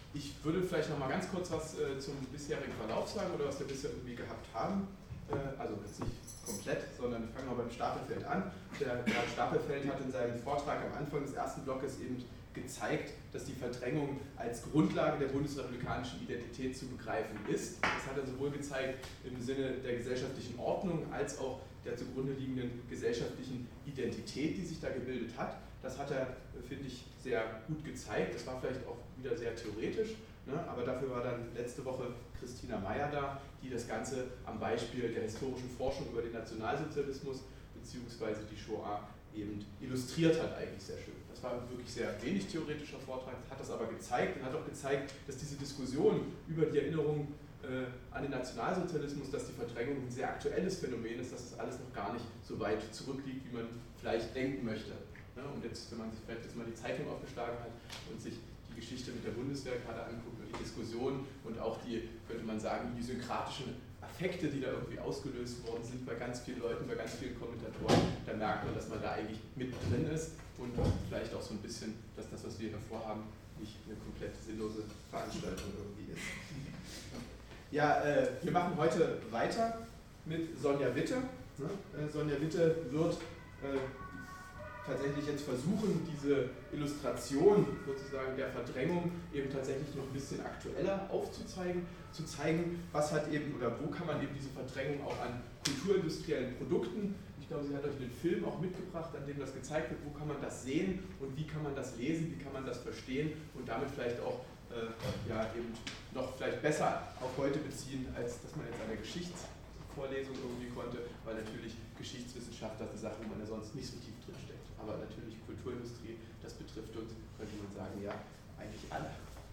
Ich würde vielleicht noch mal ganz kurz was zum bisherigen Verlauf sagen oder was wir bisher irgendwie gehabt haben. Also jetzt nicht komplett, sondern ich fange mal beim Stapelfeld an. Der Stapelfeld hat in seinem Vortrag am Anfang des ersten Blockes eben gezeigt, dass die Verdrängung als Grundlage der bundesrepublikanischen Identität zu begreifen ist. Das hat er sowohl gezeigt im Sinne der gesellschaftlichen Ordnung als auch der zugrunde liegenden gesellschaftlichen Identität, die sich da gebildet hat. Das hat er, finde ich, sehr gut gezeigt. Das war vielleicht auch wieder sehr theoretisch, ne? Aber dafür war dann letzte Woche Christina Meyer da, die das Ganze am Beispiel der historischen Forschung über den Nationalsozialismus bzw. die Shoah eben illustriert hat, eigentlich sehr schön. Das war wirklich sehr wenig theoretischer Vortrag, hat das aber gezeigt und hat auch gezeigt, dass diese Diskussion über die Erinnerung an den Nationalsozialismus, dass die Verdrängung ein sehr aktuelles Phänomen ist, dass das alles noch gar nicht so weit zurückliegt, wie man vielleicht denken möchte. Und jetzt, wenn man sich vielleicht jetzt mal die Zeitung aufgeschlagen hat und sich die Geschichte mit der Bundeswehr gerade anguckt und die Diskussion und auch die, könnte man sagen, die synkratischen Affekte, die da irgendwie ausgelöst worden sind bei ganz vielen Leuten, bei ganz vielen Kommentatoren, da merkt man, dass man da eigentlich mit drin ist und vielleicht auch so ein bisschen, dass das, was wir hier vorhaben, nicht eine komplett sinnlose Veranstaltung irgendwie ist. Ja, wir machen heute weiter mit Sonja Witte. Sonja Witte wird tatsächlich jetzt versuchen, diese Illustration sozusagen der Verdrängung eben tatsächlich noch ein bisschen aktueller aufzuzeigen, zu zeigen, was hat eben oder wo kann man eben diese Verdrängung auch an kulturindustriellen Produkten, ich glaube, sie hat euch den Film auch mitgebracht, an dem das gezeigt wird, wo kann man das sehen und wie kann man das lesen, wie kann man das verstehen und damit vielleicht auch ja, eben noch vielleicht besser auf heute beziehen, als dass man jetzt eine Geschichtsvorlesung irgendwie konnte, weil natürlich Geschichtswissenschaft das ist eine Sache, wo man ja sonst nicht so tief drin steckt. Aber natürlich Kulturindustrie, das betrifft uns, könnte man sagen, ja, eigentlich alle.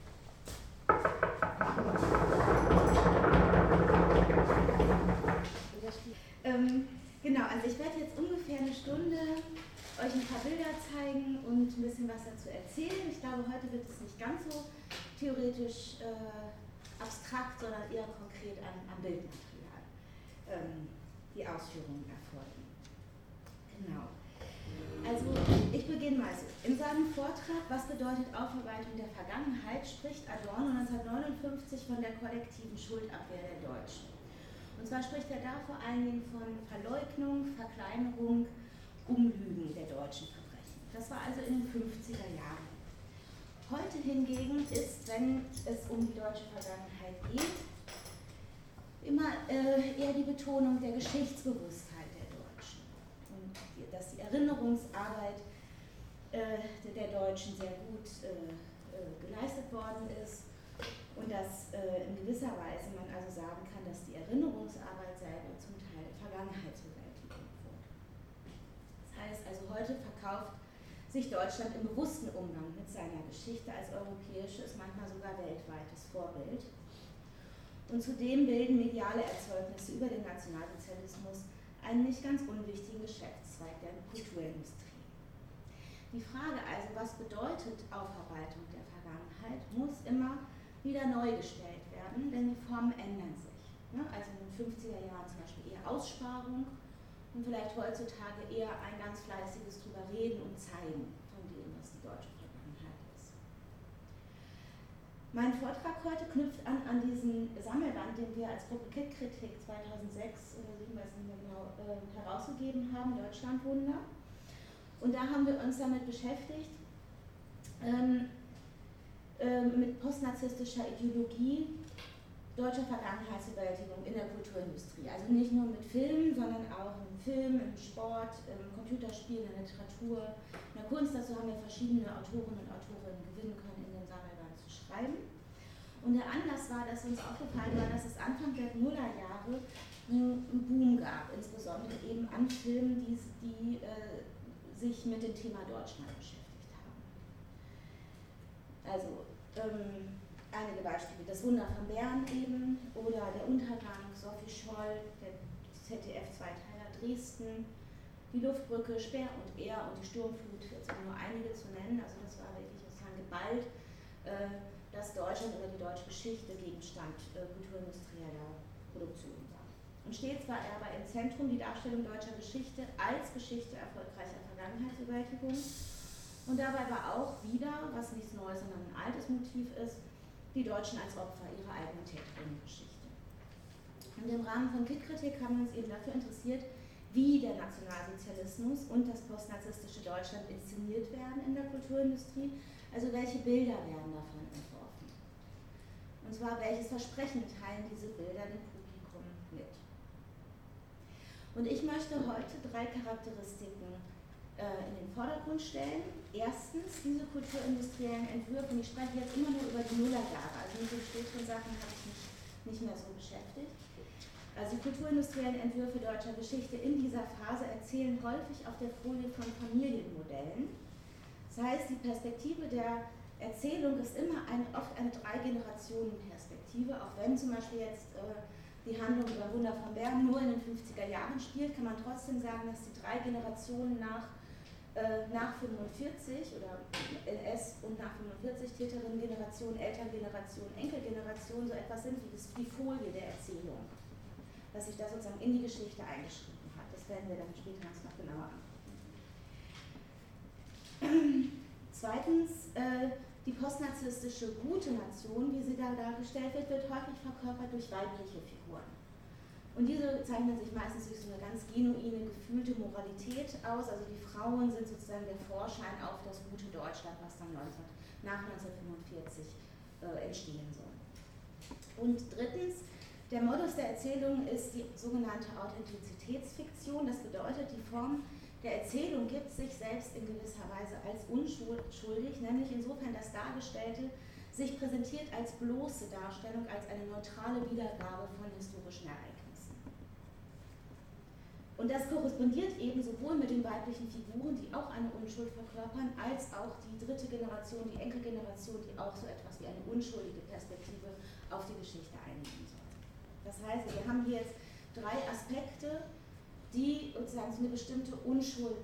Genau, also ich werde jetzt ungefähr eine Stunde euch ein paar Bilder zeigen und ein bisschen was dazu erzählen. Ich glaube, heute wird es nicht ganz so theoretisch abstrakt, sondern eher konkret am Bildmaterial die Ausführungen erfolgen. Genau. Also ich beginne mal so. In seinem Vortrag "Was bedeutet Aufarbeitung der Vergangenheit" spricht Adorno 1959 von der kollektiven Schuldabwehr der Deutschen. Und zwar spricht er da vor allen Dingen von Verleugnung, Verkleinerung, Umlügen der deutschen Verbrechen. Das war also in den 50er Jahren. Heute hingegen ist, wenn es um die deutsche Vergangenheit geht, immer eher die Betonung der Geschichtsbewusstheit der Deutschen. Und dass die Erinnerungsarbeit der Deutschen sehr gut geleistet worden ist und dass in gewisser Weise man also sagen kann, dass die Erinnerungsarbeit selber zum Teil Vergangenheitsbewältigung wurde. Das heißt also, heute verkauft sich Deutschland im bewussten Umgang mit seiner Geschichte als europäisches, manchmal sogar weltweites Vorbild. Und zudem bilden mediale Erzeugnisse über den Nationalsozialismus einen nicht ganz unwichtigen Geschäftszweig der Kulturindustrie. Die Frage also, was bedeutet Aufarbeitung der Vergangenheit, muss immer wieder neu gestellt werden, denn die Formen ändern sich. Also in den 50er Jahren zum Beispiel eher Aussparung und vielleicht heutzutage eher ein ganz fleißiges drüber reden und zeigen von dem, was die deutsche Vergangenheit ist. Mein Vortrag heute knüpft an diesen Sammelband, den wir als Gruppe Kit-Kritik 2006 oder 2007, weiß nicht mehr genau, herausgegeben haben, Deutschlandwunder. Und da haben wir uns damit beschäftigt, mit postnarzisstischer Ideologie deutscher Vergangenheitsbewältigung in der Kulturindustrie. Also nicht nur mit Filmen, sondern auch im Film, im Sport, im Computerspiel, in der Literatur, in der Kunst. Dazu haben wir verschiedene Autorinnen und Autorinnen gewinnen können, in dem Sammelband zu schreiben. Und der Anlass war, dass uns aufgefallen war, dass es Anfang der Nullerjahre einen Boom gab, insbesondere eben an Filmen, die sich mit dem Thema Deutschland beschäftigt haben. Also einige Beispiele, das Wunder von Bern eben, oder der Untergang, Sophie Scholl, der ZDF-Zweiteiler Dresden, die Luftbrücke, Speer und Er und die Sturmflut, jetzt um nur einige zu nennen. Also das war wirklich sozusagen geballt, dass Deutschland oder die deutsche Geschichte Gegenstand kulturindustrieller Produktion war. Und stets war er aber im Zentrum die Darstellung deutscher Geschichte als Geschichte erfolgreicher Vergangenheitsbewältigung. Und dabei war auch wieder, was nichts Neues, sondern ein altes Motiv ist, die Deutschen als Opfer ihrer eigenen Täterinnengeschichte. Und im Rahmen von Kit-Kritik haben wir uns eben dafür interessiert, wie der Nationalsozialismus und das postnazistische Deutschland inszeniert werden in der Kulturindustrie, also welche Bilder werden davon entworfen. Und zwar, welches Versprechen teilen diese Bilder dem Publikum mit. Und ich möchte heute 3 Charakteristiken in den Vordergrund stellen. Erstens, diese kulturindustriellen Entwürfe, und ich spreche jetzt immer nur über die Nullerjahre, also mit den späteren Sachen habe ich mich nicht mehr so beschäftigt. Also die kulturindustriellen Entwürfe deutscher Geschichte in dieser Phase erzählen häufig auf der Folie von Familienmodellen. Das heißt, die Perspektive der Erzählung ist immer oft eine 3-Generationen-Perspektive, auch wenn zum Beispiel jetzt die Handlung über Wunder von Bern nur in den 50er Jahren spielt, kann man trotzdem sagen, dass die 3 Generationen nach 45 oder NS und nach 45 Täterinnen-Generation, Elterngeneration, Enkelgeneration so etwas sind wie die Folie der Erzählung, dass sich das sozusagen in die Geschichte eingeschrieben hat. Das werden wir dann später noch genauer angucken. Zweitens, die postnarzisstische gute Nation, wie sie da dargestellt wird, wird häufig verkörpert durch weibliche Figuren. Und diese zeichnen sich meistens durch so eine ganz genuine, gefühlte Moralität aus. Also die Frauen sind sozusagen der Vorschein auf das gute Deutschland, was dann nach 1945 entstehen soll. Und drittens, der Modus der Erzählung ist die sogenannte Authentizitätsfiktion. Das bedeutet, die Form der Erzählung gibt sich selbst in gewisser Weise als unschuldig, nämlich insofern, dass Dargestellte sich präsentiert als bloße Darstellung, als eine neutrale Wiedergabe von historischen Ereignissen. Und das korrespondiert eben sowohl mit den weiblichen Figuren, die auch eine Unschuld verkörpern, als auch die 3. Generation, die Enkelgeneration, die auch so etwas wie eine unschuldige Perspektive auf die Geschichte einnehmen soll. Das heißt, wir haben hier jetzt 3 Aspekte, die sozusagen so eine bestimmte ein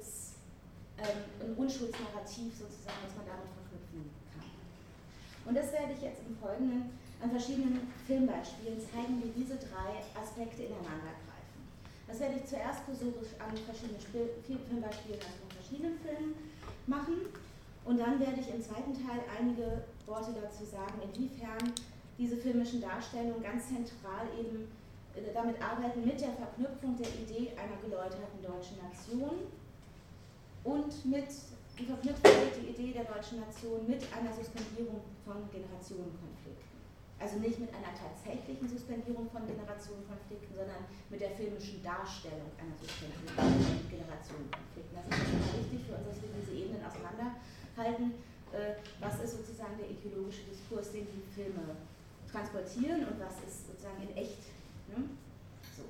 Unschuldsnarrativ sozusagen, was man damit verknüpfen kann. Und das werde ich jetzt im Folgenden an verschiedenen Filmbeispielen zeigen, wie diese 3 Aspekte ineinander greifen. Das werde ich zuerst kursorisch an verschiedenen Filmbeispielen aus verschiedenen Filmen machen und dann werde ich im zweiten Teil einige Worte dazu sagen, inwiefern diese filmischen Darstellungen ganz zentral eben damit arbeiten mit der Verknüpfung der Idee einer geläuterten deutschen Nation und mit die Verknüpfung der Idee der deutschen Nation mit einer Suspendierung von Generationenkonflikten. Also nicht mit einer tatsächlichen Suspendierung von Generationenkonflikten, sondern mit der filmischen Darstellung einer Suspendierung von Generationenkonflikten. Das ist immer wichtig für uns, dass wir diese Ebenen auseinanderhalten. Was ist sozusagen der ideologische Diskurs, den die Filme transportieren und was ist sozusagen in echt. Ne? So.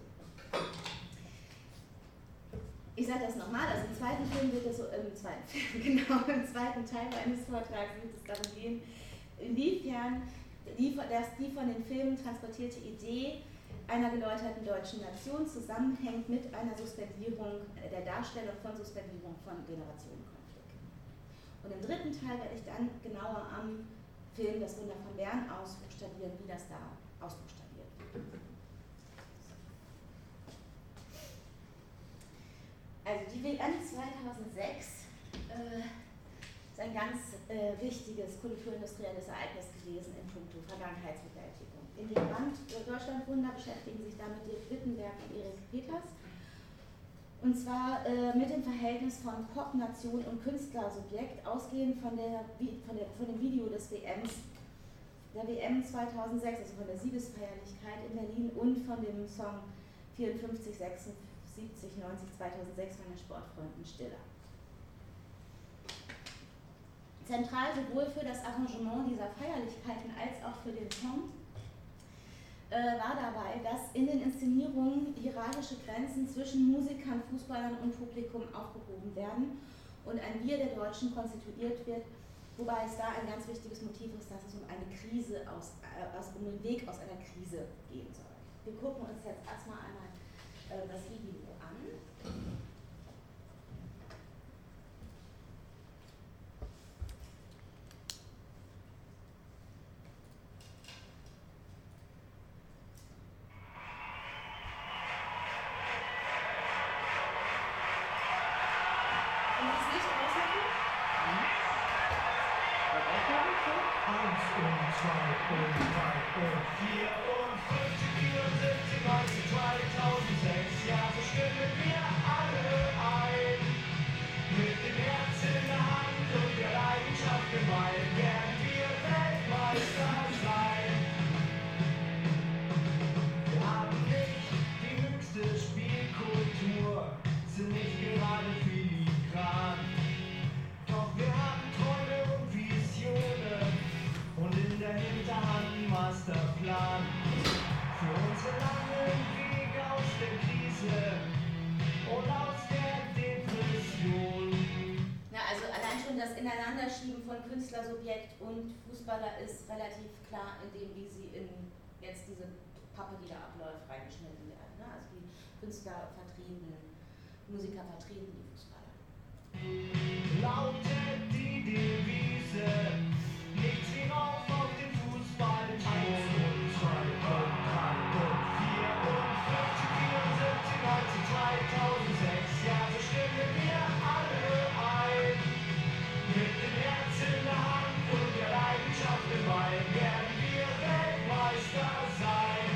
Ich sage das nochmal, also im zweiten Film wird es so, im zweiten Teil meines Vortrags wird es darum gehen, inwiefern die von den Filmen transportierte Idee einer geläuterten deutschen Nation zusammenhängt mit einer Suspendierung, der Darstellung von Suspendierung von Generationenkonflikten. Und im dritten Teil werde ich dann genauer am Film Das Wunder von Bern ausbuchstabieren, wie das da ausbuchstabiert wird. Also die WM 2006 ist ein ganz wichtiges kulturindustrielles Ereignis gewesen in puncto Vergangenheitsbewältigung. In dem Band Deutschlandwunder beschäftigen sich damit Dirk Wittenberg und Erik Peters. Und zwar mit dem Verhältnis von Pop, Nation und Künstlersubjekt, ausgehend von dem Video des der WM 2006, also von der Siegesfeierlichkeit in Berlin und von dem Song 54, 76, 90, 2006 von den Sportfreunden Stiller. Zentral sowohl für das Arrangement dieser Feierlichkeiten als auch für den Song war dabei, dass in den Inszenierungen hierarchische Grenzen zwischen Musikern, Fußballern und Publikum aufgehoben werden und ein Wir der Deutschen konstituiert wird, wobei es da ein ganz wichtiges Motiv ist, dass es um eine Krise um den Weg aus einer Krise gehen soll. Wir gucken uns jetzt erstmal einmal das Video an. Das Ineinanderschieben von Künstler, Subjekt und Fußballer ist relativ klar in dem, wie sie in jetzt diese Pappe, die da abläuft, reingeschnitten werden. Ne? Also die Künstler vertreten, Musiker vertreten die Fußballer. Lautet die Devise, nichts wie rauf auf den Fußball. 1 und 2 und 3 und 4 und 50, 74, 90, 2006, ja, so stimmen wir alle ein. Mit dem Herz in der Hand und der Leidenschaft im Bein werden wir Weltmeister sein.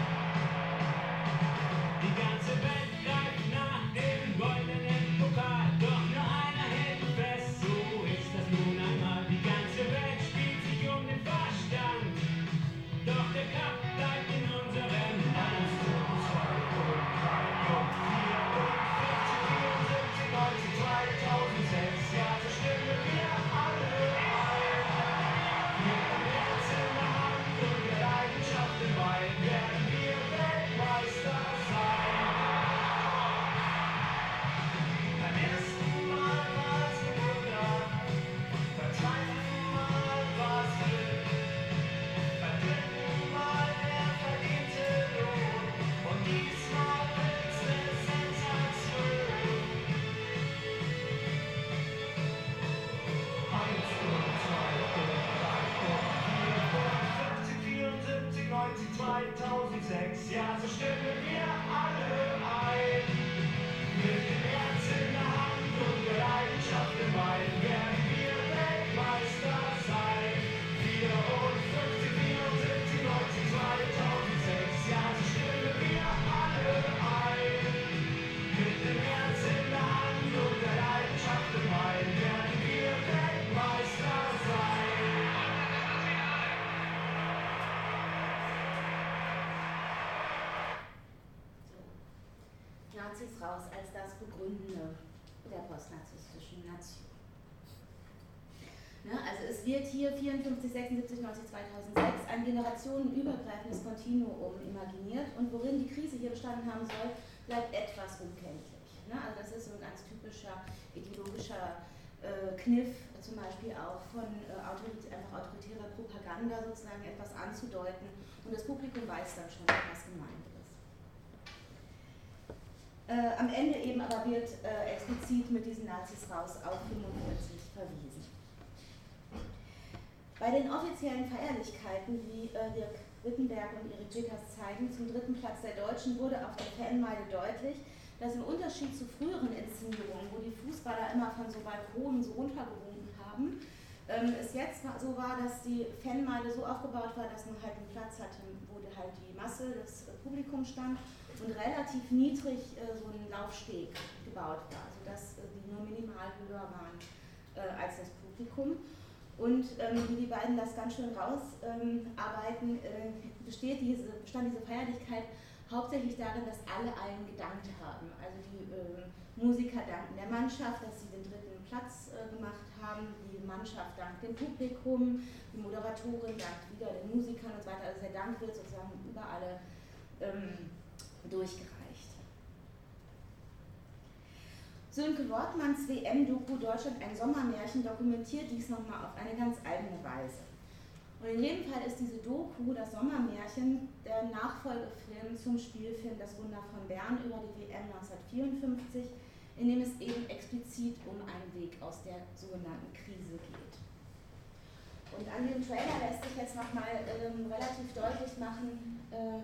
Die ganze Welt greift nach dem goldenen Pokal, doch nur einer hält fest, so ist das nun einmal. Die ganze Welt spielt sich um den Verstand, doch der Cup bleibt in unserem Land. 1 und 2 und 3 und 4 und 50, 74, 90, 2006, ja, so stimmen wir alle ein. Mit dem Herz in der Hand und der Leidenschaft im Bein werden wir Weltmeister sein. Beim ersten Mal war's ein Wunder, beim zweiten Mal war's Glück, beim dritten Mal der verdiente Lohn und diesmal wird's eine Sensation. 1 und 2 und 3 und 4 und 50, 74, 90, 2006, ja, so stimmen wir alle ein. Mit dem Herz in der Hand und der Leidenschaft im Bein werden wir Weltmeister sein. 54, 74, 90, 2006, ja, so stimmen wir alle ein. Mit dem Herz in der Hand und der Leidenschaft im Bein werden wir Weltmeister sein. Nazis raus als das Begründende der postnarzisstischen Nation. Ne, also es wird hier 54, 76, 90, 2006 ein generationenübergreifendes Kontinuum imaginiert und worin die Krise hier bestanden haben soll, bleibt etwas unkenntlich. Ne, also das ist so ein ganz typischer ideologischer Kniff, zum Beispiel auch von einfach autoritärer Propaganda sozusagen etwas anzudeuten und das Publikum weiß dann schon, was gemeint ist. Am Ende eben aber wird explizit mit diesen Nazis raus auf 45 verwiesen. Bei den offiziellen Feierlichkeiten, wie Dirk Wittenberg und Erik Wickers zeigen, zum 3. Platz der Deutschen wurde auf der Fanmeile deutlich, dass im Unterschied zu früheren Inszenierungen, wo die Fußballer immer von so Balkonen so runtergewunken haben, es jetzt so war, dass die Fanmeile so aufgebaut war, dass man halt einen Platz hatte, wo halt die Masse des Publikums stand und relativ niedrig so ein Laufsteg gebaut war, sodass die nur minimal höher waren als das Publikum. Und wie die beiden das ganz schön rausarbeiten, bestand diese Feierlichkeit hauptsächlich darin, dass alle allen gedankt haben. Also die Musiker danken der Mannschaft, dass sie den 3. Platz gemacht haben, die Mannschaft dankt dem Publikum, die Moderatorin dankt wieder den Musikern und so weiter. Also der Dank wird sozusagen über alle durchgereicht. Sönke Wortmanns WM-Doku Deutschland ein Sommermärchen dokumentiert dies nochmal auf eine ganz eigene Weise. Und in jedem Fall ist diese Doku, das Sommermärchen, der Nachfolgefilm zum Spielfilm Das Wunder von Bern über die WM 1954, in dem es eben explizit um einen Weg aus der sogenannten Krise geht. Und an dem Trailer lässt sich jetzt nochmal relativ deutlich machen,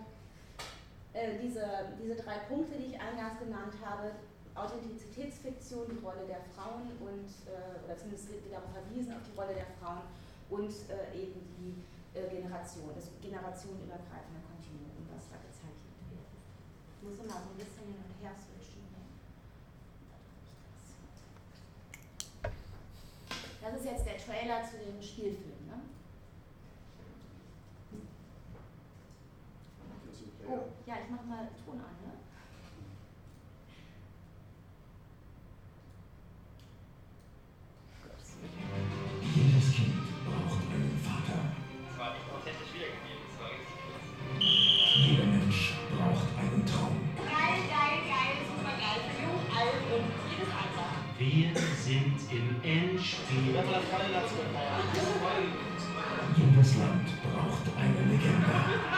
diese 3 Punkte, die ich eingangs genannt habe: Authentizitätsfiktion, die Rolle der Frauen oder zumindest wird darauf verwiesen, auf die Rolle der Frauen und eben die Generation, das generationenübergreifende Kontinuum, was da gezeichnet wird. Ich muss immer so ein bisschen hin und her switchen. Das ist jetzt der Trailer zu dem Spielfilm, ne? Oh, ja, ich mache mal Ton an, ne? Jedes Kind braucht einen Vater. Es war nicht authentisch wiedergegeben, es war richtig gut. Jeder Mensch braucht einen Traum. Geil, geil, geil, super geil. Für jung, alt und jedes Alter. Wir sind im Endspiel. Jedes Land braucht eine Legende.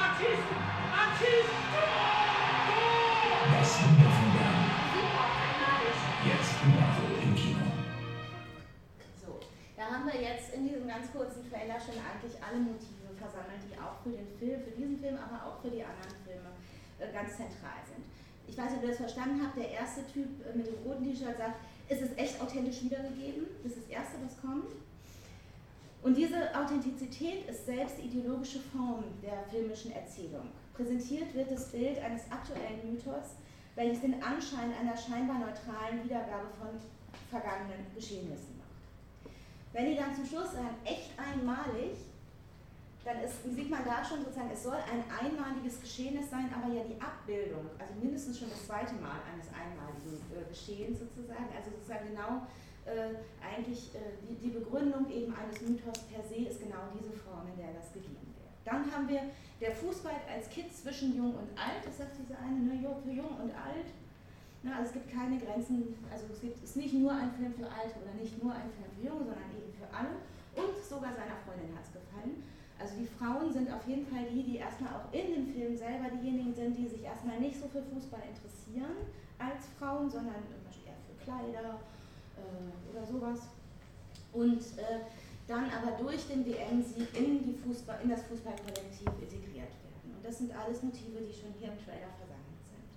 Das Wunder von Bern. Jetzt überall im Kino. So, da haben wir jetzt in diesem ganz kurzen Trailer schon eigentlich alle Motive versammelt, die auch für den Film, für diesen Film, aber auch für die anderen Filme ganz zentral sind. Ich weiß nicht, ob ihr das verstanden habt, der erste Typ mit dem roten T-Shirt sagt, es ist echt authentisch wiedergegeben, das ist das Erste, was kommt. Und diese Authentizität ist selbst die ideologische Form der filmischen Erzählung. Präsentiert wird das Bild eines aktuellen Mythos, welches den Anschein einer scheinbar neutralen Wiedergabe von vergangenen Geschehnissen macht. Wenn die dann zum Schluss sagen, echt einmalig, dann sieht man da schon sozusagen, es soll ein einmaliges Geschehnis sein, aber ja die Abbildung, also mindestens schon das zweite Mal eines einmaligen Geschehens sozusagen, also sozusagen genau eigentlich die Begründung eben eines Mythos per se ist genau diese Form, in der das gegeben wird. Dann haben wir der Fußball als Kind zwischen Jung und Alt, das sagt diese eine, ne, für Jung und Alt. Na, also es gibt keine Grenzen, also es ist nicht nur ein Film für Alte oder nicht nur ein Film für Junge, sondern eben für alle. Und sogar seiner Freundin hat es gefallen. Also die Frauen sind auf jeden Fall die erstmal auch in dem Film selber diejenigen sind, die sich erstmal nicht so für Fußball interessieren als Frauen, sondern zum Beispiel eher für Kleider oder sowas. Und dann aber durch den WM-Sieg in das Fußballkollektiv integriert werden. Und das sind alles Motive, die schon hier im Trailer versammelt sind.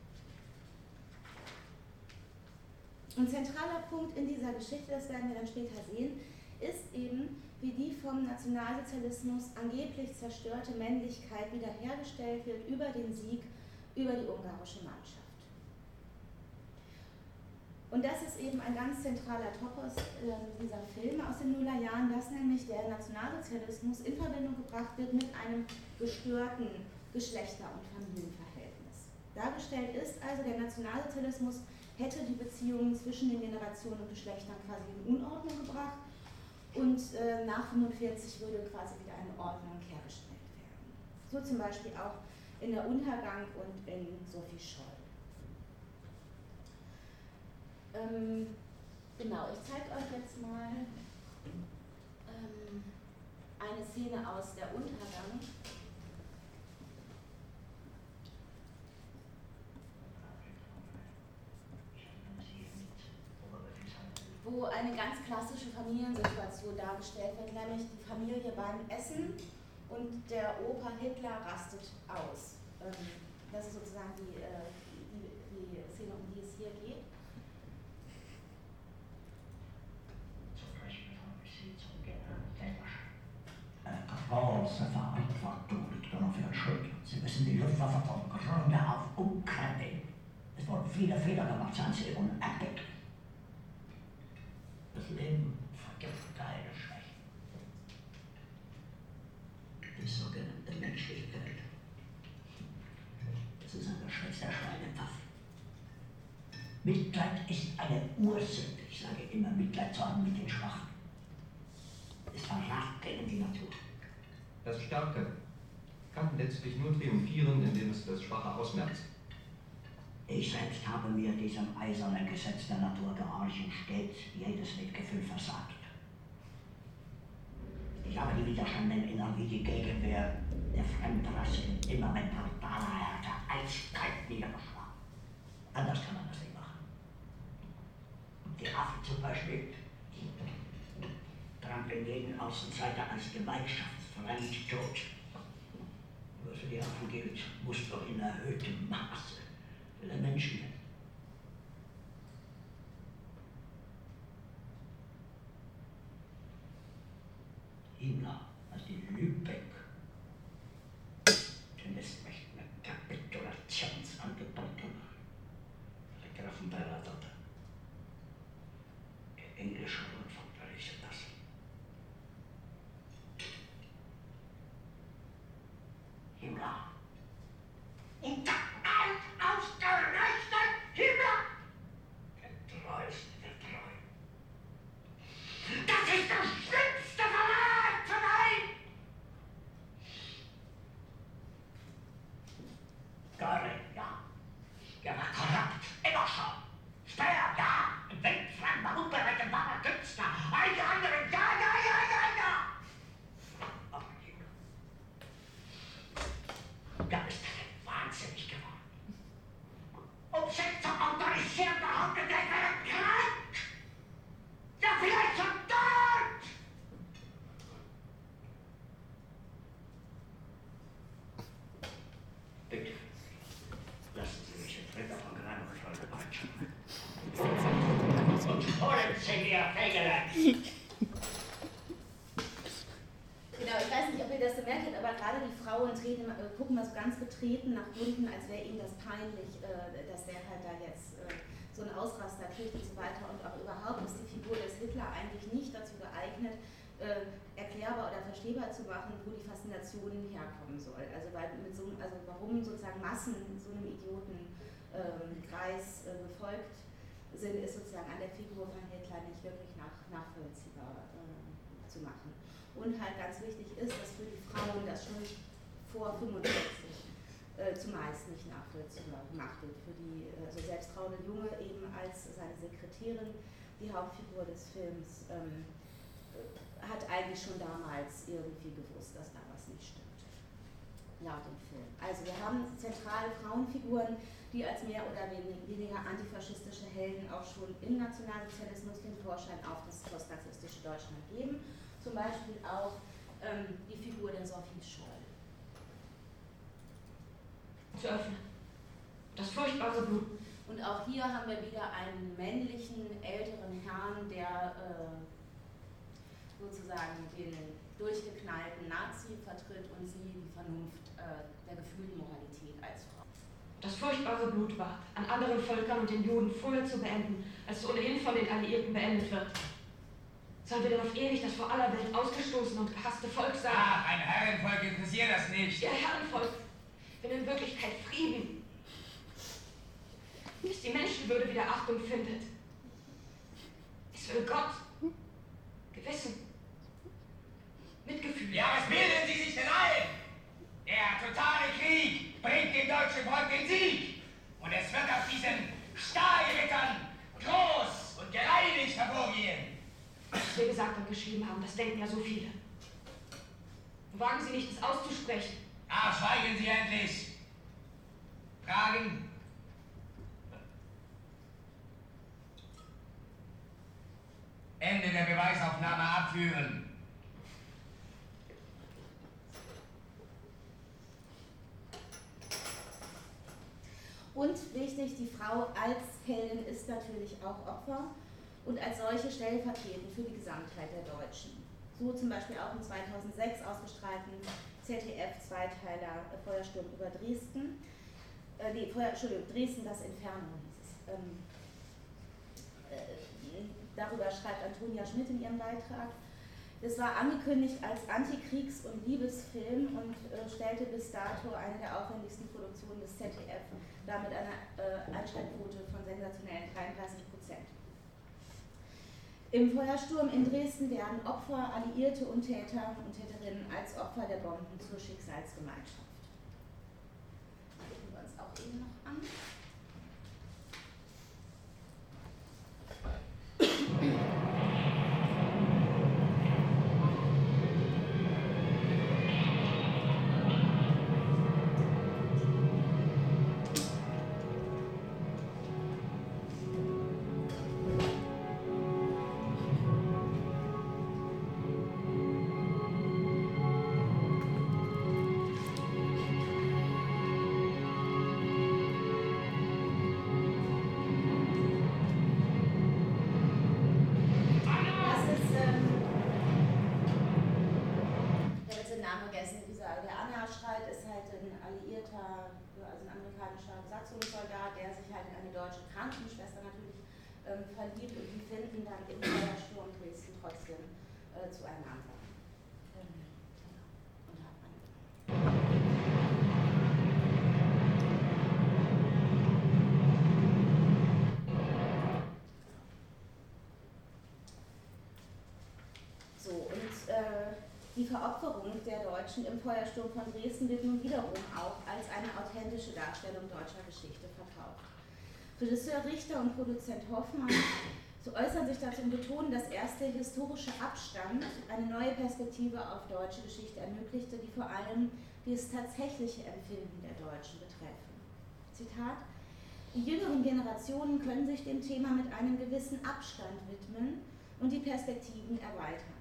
Ein zentraler Punkt in dieser Geschichte, das werden wir dann später sehen, ist eben, wie die vom Nationalsozialismus angeblich zerstörte Männlichkeit wiederhergestellt wird über den Sieg über die ungarische Mannschaft. Und das ist eben ein ganz zentraler Topos dieser Filme aus den Nullerjahren, dass nämlich der Nationalsozialismus in Verbindung gebracht wird mit einem gestörten Geschlechter- und Familienverhältnis. Dargestellt ist also, der Nationalsozialismus hätte die Beziehungen zwischen den Generationen und Geschlechtern quasi in Unordnung gebracht und nach 1945 würde quasi wieder eine Ordnung hergestellt werden. So zum Beispiel auch in der Untergang und in Sophie Scholl. Genau, ich zeige euch jetzt mal eine Szene aus der Untergang. Wo eine ganz klassische Familiensituation dargestellt wird, nämlich die Familie beim Essen und der Opa Hitler rastet aus. Das ist sozusagen die Szene, um die es hier geht. Eine große Verantwortung liegt auf Ihren Schultern. Sie müssen die Luftwaffe vom Grunde auf umkrempeln. Es wurden viele Fehler gemacht, seien Sie unerbittlich. Das Leben vergisst keine Schwächen. Die sogenannte Menschlichkeit. Das ist ein Geschwätz der Schweinewaffe. Mitleid ist eine Ursünde. Ich sage immer, Mitleid zu haben mit den Schwachen. Es Verrat gegen die Natur. Das Starke kann letztlich nur triumphieren, indem es das Schwache ausmerzt. Ich selbst habe mir diesem eisernen Gesetz der Natur gehorchen, stets jedes Mitgefühl versagt. Ich habe die Widerstände innern wie die Gegenwehr der Fremdrasse immer mit brutaler Härte, Eiskalt niedergeschlagen. Anders kann man das nicht machen. Die Affen zum Beispiel trampeln jeden Außenseiter als gemeinschaftsfremd tot. Was für die Affen gilt, muss doch in erhöhtem Maße für den Menschen gelten. Himmler, als die Lübeck den Westmächten mit Kapitulationsangebot der Grafen beratete. Der englische Rundfunk berichtet das. Himmler. Und das alles ausgerechnet Himmler! Der Treueste der Treu. Das ist der schlimmste Verrat von allen! Göring, ja. Er war korrupt, immer schon. Speer, ja. Wildfremder, unberechenbarer Künstler. Einige anderen, ja. Aber Himmler. Da ist er wahnsinnig geworden. Umsetzung autorisiert, behauptet, er wäre krank. Ja, vielleicht schon tot. Bitte, lassen Sie mich in Frieden von Gram und Freude reinschauen. Und holen Sie mir Fegelein. Genau, ich weiß nicht, ob ihr das bemerkt habt, aber gerade die Frauen gucken mal so ganz betreten nach unten, als wäre ihnen das peinlich, dass der halt da jetzt so einen Ausraster kriegt und so weiter. Und auch überhaupt ist die Figur des Hitler eigentlich nicht dazu geeignet, erklärbar oder verstehbar zu machen, wo die Faszination herkommen soll. Also, warum sozusagen Massen so einem Idiotenkreis gefolgt sind, ist sozusagen an der Figur von Hitler nicht wirklich nachvollziehbar zu machen. Und halt ganz wichtig ist, dass für die Frauen das schon vor 45 zumeist nicht nachvollziehbar gemacht wird. Für die selbst Traudl Junge eben als seine Sekretärin, die Hauptfigur des Films, hat eigentlich schon damals irgendwie gewusst, dass da was nicht stimmt, laut dem Film. Also wir haben zentrale Frauenfiguren, die als mehr oder weniger antifaschistische Helden auch schon im Nationalsozialismus den Vorschein auf das postnarzistische Deutschland geben. Zum Beispiel auch die Figur der Sophie Scholl. Zu öffnen. Das furchtbare Blut. Und auch hier haben wir wieder einen männlichen, älteren Herrn, der sozusagen den durchgeknallten Nazi vertritt und sie die Vernunft der gefühlten Moralität als Frau. Das furchtbare Blutbad an anderen Völkern und den Juden früher zu beenden, als es ohnehin von den Alliierten beendet wird. Sollen wir denn auf ewig das vor aller Welt ausgestoßene und gehasste Volk sein? Ach, ein Herrenvolk interessiert das nicht. Ihr Herrenvolk will in Wirklichkeit Frieden. Bis die Menschenwürde wieder Achtung findet. Es will Gott, Gewissen, Mitgefühl. Ja, was bilden Sie sich denn ein? Der totale Krieg bringt dem deutschen Volk den Sieg. Und es wird auf diesen Stahlrittern groß und gereinigt hervorgehen. Was wir gesagt und geschrieben haben, das denken ja so viele. Wagen Sie nicht, es auszusprechen. Ach, schweigen Sie endlich. Fragen? Ende der Beweisaufnahme abführen. Und wichtig, die Frau als Heldin ist natürlich auch Opfer und als solche stellvertretend für die Gesamtheit der Deutschen. So zum Beispiel auch im 2006 ausgestrahlten ZDF-Zweiteiler Feuersturm über Dresden. Dresden, das Inferno hieß es. Darüber schreibt Antonia Schmidt in ihrem Beitrag. Es war angekündigt als Antikriegs- und Liebesfilm und stellte bis dato eine der aufwendigsten Produktionen des ZDF, damit eine Einschaltquote von sensationellen 33%. Im Feuersturm in Dresden werden Opfer, Alliierte und Täter und Täterinnen als Opfer der Bomben zur Schicksalsgemeinschaft. Das gucken wir uns auch eben noch an. vergessen, der Anna-Schreit ist halt ein alliierter, also ein amerikanischer Besatzungssoldat, der sich halt in eine deutsche Krankenschwester natürlich verliebt, und die finden dann im Feuersturm Dresden trotzdem zueinander. Die Veropferung der Deutschen im Feuersturm von Dresden wird nun wiederum auch als eine authentische Darstellung deutscher Geschichte verkauft. Regisseur Richter und Produzent Hoffmann äußern sich dazu und betonen, dass erst der historische Abstand eine neue Perspektive auf deutsche Geschichte ermöglichte, die vor allem das tatsächliche Empfinden der Deutschen betreffen. Zitat: Die jüngeren Generationen können sich dem Thema mit einem gewissen Abstand widmen und die Perspektiven erweitern.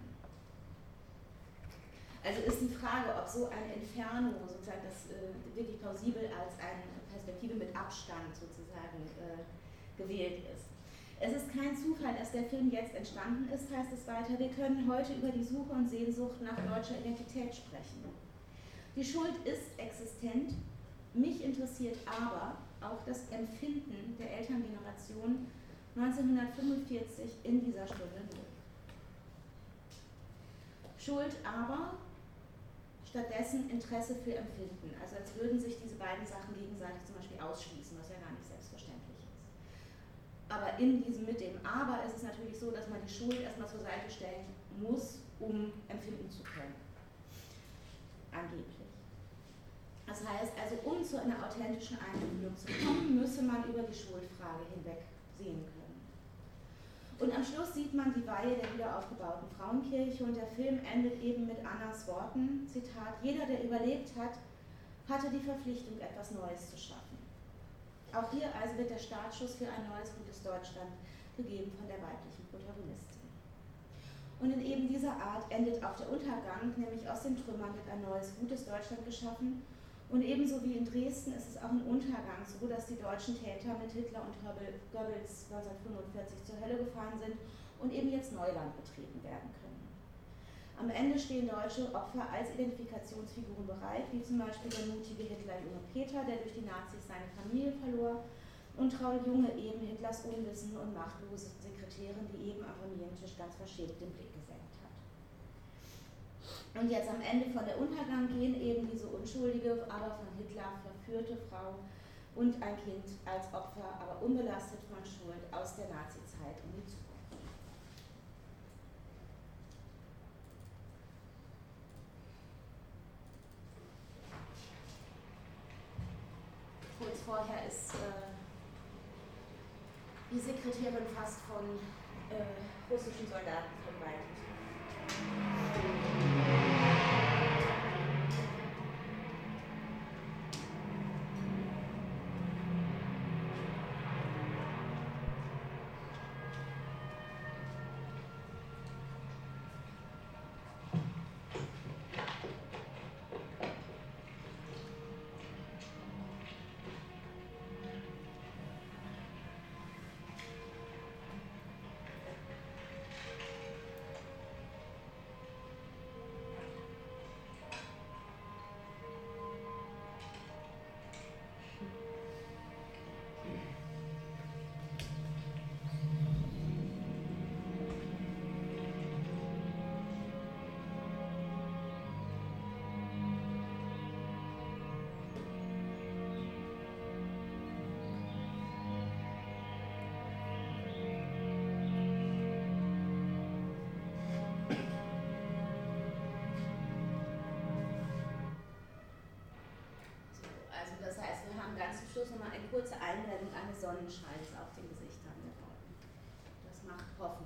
Also ist die Frage, ob so ein Inferno sozusagen das wirklich plausibel als eine Perspektive mit Abstand sozusagen gewählt ist. Es ist kein Zufall, dass der Film jetzt entstanden ist, heißt es weiter. Wir können heute über die Suche und Sehnsucht nach deutscher Identität sprechen. Die Schuld ist existent, mich interessiert aber auch das Empfinden der Elterngeneration 1945 in dieser Stunde null. Schuld aber, stattdessen Interesse für Empfinden. Also als würden sich diese beiden Sachen gegenseitig zum Beispiel ausschließen, was ja gar nicht selbstverständlich ist. Aber mit dem Aber ist es natürlich so, dass man die Schuld erstmal zur Seite stellen muss, um empfinden zu können. Angeblich. Das heißt also, um zu einer authentischen Einfühlung zu kommen, müsse man über die Schuldfrage hinweg sehen können. Und am Schluss sieht man die Weihe der wiederaufgebauten Frauenkirche, und der Film endet eben mit Annas Worten, Zitat: Jeder, der überlebt hat, hatte die Verpflichtung, etwas Neues zu schaffen. Auch hier also wird der Startschuss für ein neues, gutes Deutschland gegeben von der weiblichen Protagonistin. Und in eben dieser Art endet auch der Untergang, nämlich aus den Trümmern wird ein neues, gutes Deutschland geschaffen. Und ebenso wie in Dresden ist es auch ein Untergang so, dass die deutschen Täter mit Hitler und Goebbels 1945 zur Hölle gefahren sind und eben jetzt Neuland betreten werden können. Am Ende stehen deutsche Opfer als Identifikationsfiguren bereit, wie zum Beispiel der mutige Hitlerjunge Peter, der durch die Nazis seine Familie verlor, und Traul Junge, eben Hitlers unwissende und machtlose Sekretärin, die eben am Familientisch ganz verschämt den Blick gesenkt hat. Und jetzt am Ende von der Untergang gehen eben diese unschuldige, aber von Hitler verführte Frau und ein Kind als Opfer, aber unbelastet von Schuld, aus der Nazizeit in die Zukunft. Kurz vorher ist die Sekretärin fast von russischen Soldaten vergewaltigt. Ganz zum Schluss nochmal eine kurze Einblendung eines Sonnenscheins auf den Gesichtern der Frauen. Das macht Hoffnung.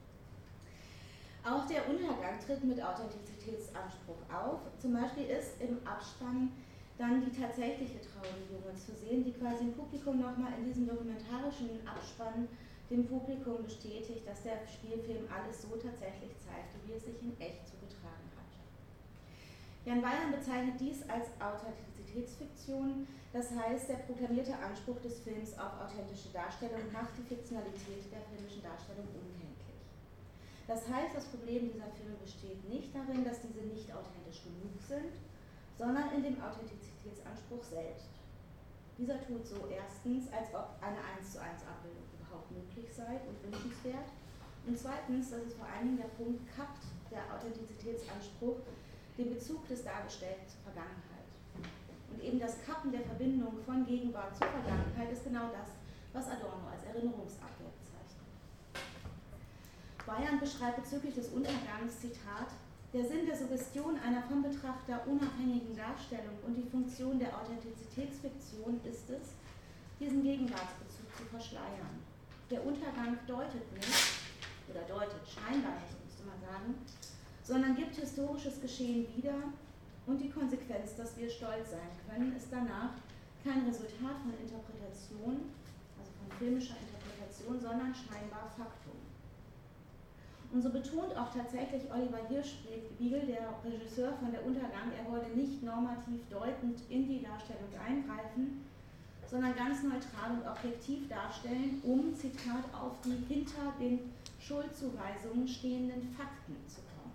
Auch der Untergang tritt mit Authentizitätsanspruch auf. Zum Beispiel ist im Abspann dann die tatsächliche traurige Junge zu sehen, die quasi im Publikum nochmal in diesem dokumentarischen Abspann dem Publikum bestätigt, dass der Spielfilm alles so tatsächlich zeigte, wie es sich in echt zugetragen hat. Jan Weyand bezeichnet dies als Authentizitätsfiktion, das heißt, der proklamierte Anspruch des Films auf authentische Darstellung macht die Fiktionalität der filmischen Darstellung unkenntlich. Das heißt, das Problem dieser Filme besteht nicht darin, dass diese nicht authentisch genug sind, sondern in dem Authentizitätsanspruch selbst. Dieser tut so erstens, als ob eine 1:1 Abbildung überhaupt möglich sei und wünschenswert, und zweitens, dass es vor allen Dingen der Punkt kappt, der Authentizitätsanspruch, den Bezug des Dargestellten zur Vergangenheit. Und eben das Kappen der Verbindung von Gegenwart zur Vergangenheit ist genau das, was Adorno als Erinnerungsabwehr bezeichnet. Bayern beschreibt bezüglich des Untergangs, Zitat, der Sinn der Suggestion einer vom Betrachter unabhängigen Darstellung und die Funktion der Authentizitätsfiktion ist es, diesen Gegenwartsbezug zu verschleiern. Der Untergang deutet nicht, oder deutet scheinbar nicht, müsste man sagen, sondern gibt historisches Geschehen wieder und die Konsequenz, dass wir stolz sein können, ist danach kein Resultat von Interpretation, also von filmischer Interpretation, sondern scheinbar Faktum. Und so betont auch tatsächlich Oliver Hirschbiegel, der Regisseur von Der Untergang, er wollte nicht normativ deutend in die Darstellung eingreifen, sondern ganz neutral und objektiv darstellen, um, Zitat, auf die hinter den Schuldzuweisungen stehenden Fakten zu kommen.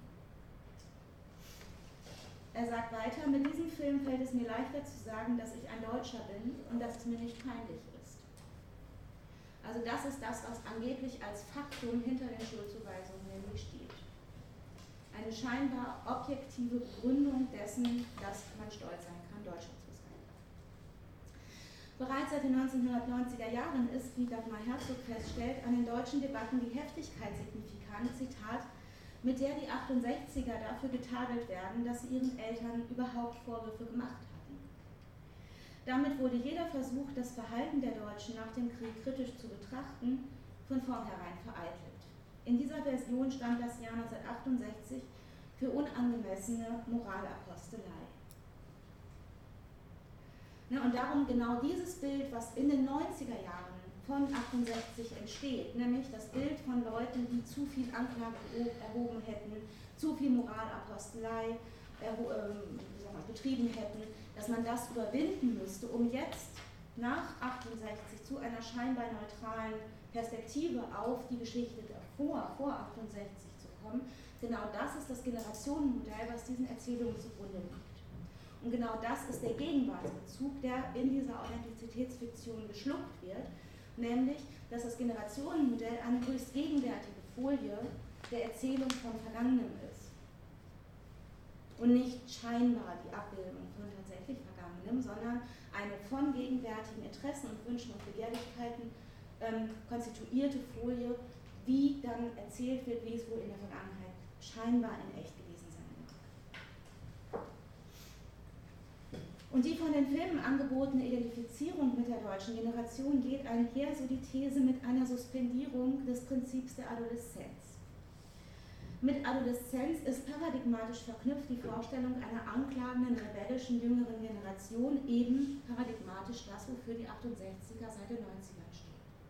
Er sagt weiter, mit diesem Film fällt es mir leichter zu sagen, dass ich ein Deutscher bin und dass es mir nicht peinlich ist. Also das ist das, was angeblich als Faktum hinter den Schuldzuweisungen nämlich steht. Eine scheinbar objektive Begründung dessen, dass man stolz sein kann, Deutscher zu sein. Bereits seit den 1990er Jahren ist, wie Dagmar Herzog feststellt, an den deutschen Debatten die Heftigkeit signifikant, Zitat, mit der die 68er dafür getadelt werden, dass sie ihren Eltern überhaupt Vorwürfe gemacht hatten. Damit wurde jeder Versuch, das Verhalten der Deutschen nach dem Krieg kritisch zu betrachten, von vornherein vereitelt. In dieser Version stand das Jahr 1968 für unangemessene Moralapostelei. Und darum genau dieses Bild, was in den 90er Jahren von 68 entsteht, nämlich das Bild von Leuten, die zu viel Anklage erhoben hätten, zu viel Moralapostelei betrieben hätten, dass man das überwinden müsste, um jetzt nach 68 zu einer scheinbar neutralen Perspektive auf die Geschichte vor 68 zu kommen. Genau das ist das Generationenmodell, was diesen Erzählungen zugrunde liegt. Und genau das ist der Gegenwartsbezug, der in dieser Authentizitätsfiktion geschluckt wird, nämlich, dass das Generationenmodell eine höchst gegenwärtige Folie der Erzählung von Vergangenem ist. Und nicht scheinbar die Abbildung von tatsächlich Vergangenem, sondern eine von gegenwärtigen Interessen und Wünschen und Begehrlichkeiten konstituierte Folie, wie dann erzählt wird, wie es wohl in der Vergangenheit scheinbar in echt gewesen sein mag. Und die von den Filmen angebotene Identifizierung mit der deutschen Generation geht einher, so die These, mit einer Suspendierung des Prinzips der Adoleszenz. Mit Adoleszenz ist paradigmatisch verknüpft die Vorstellung einer anklagenden, rebellischen, jüngeren Generation, eben paradigmatisch das, wofür die 68er seit den 90ern stehen.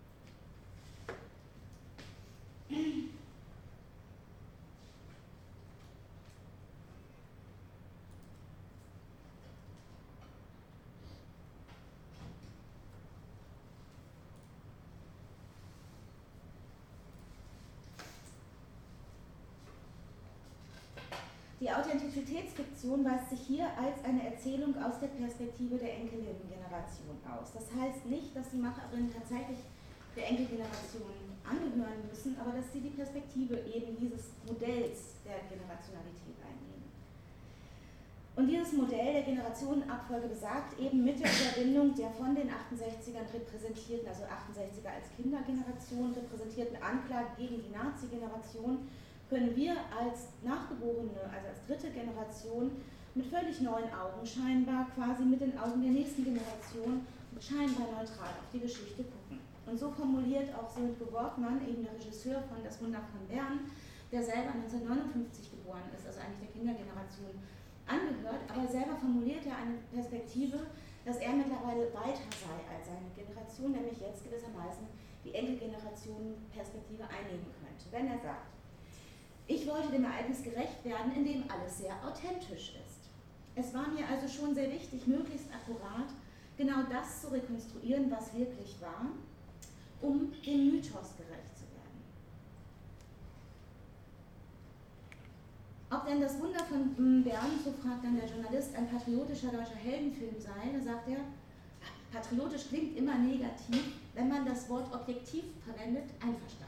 Die Authentizitätsfiktion weist sich hier als eine Erzählung aus der Perspektive der Enkelinnengeneration aus. Das heißt nicht, dass die Macherinnen tatsächlich der Enkelgeneration angehören müssen, aber dass sie die Perspektive eben dieses Modells der Generationalität einnehmen. Und dieses Modell der Generationenabfolge besagt eben mit der Überwindung der von den 68ern repräsentierten, also 68er als Kindergeneration repräsentierten Anklage gegen die Nazi-Generation, können wir als Nachgeborene, also als dritte Generation, mit völlig neuen Augen scheinbar, quasi mit den Augen der nächsten Generation, scheinbar neutral auf die Geschichte gucken. Und so formuliert auch Sönke Wortmann, eben der Regisseur von Das Wunder von Bern, der selber 1959 geboren ist, also eigentlich der Kindergeneration angehört, aber selber formuliert er eine Perspektive, dass er mittlerweile weiter sei als seine Generation, nämlich jetzt gewissermaßen die Enkelgeneration-Perspektive einnehmen könnte. Wenn er sagt, ich wollte dem Ereignis gerecht werden, in dem alles sehr authentisch ist. Es war mir also schon sehr wichtig, möglichst akkurat genau das zu rekonstruieren, was wirklich war, um dem Mythos gerecht zu werden. Ob ob denn das Wunder von Bern, so fragt dann der Journalist, ein patriotischer deutscher Heldenfilm sei, da sagt er, patriotisch klingt immer negativ, wenn man das Wort objektiv verwendet, einverstanden.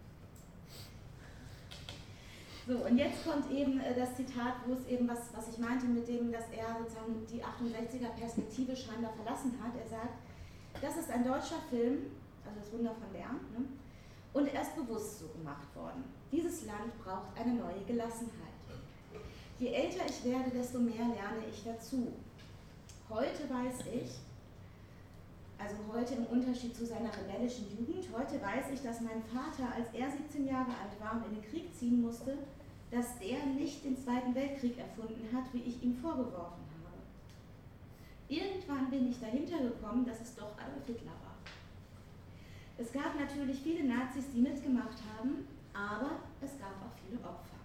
So, und jetzt kommt eben das Zitat, wo es eben was ich meinte mit dem, dass er sozusagen die 68er-Perspektive scheinbar verlassen hat. Er sagt, das ist ein deutscher Film, also das Wunder von Bern, ne? Und er ist bewusst so gemacht worden. Dieses Land braucht eine neue Gelassenheit. Je älter ich werde, desto mehr lerne ich dazu. Heute weiß ich, also heute im Unterschied zu seiner rebellischen Jugend, heute weiß ich, dass mein Vater, als er 17 Jahre alt war und in den Krieg ziehen musste, dass der nicht den Zweiten Weltkrieg erfunden hat, wie ich ihm vorgeworfen habe. Irgendwann bin ich dahinter gekommen, dass es doch Adolf Hitler war. Es gab natürlich viele Nazis, die mitgemacht haben, aber es gab auch viele Opfer.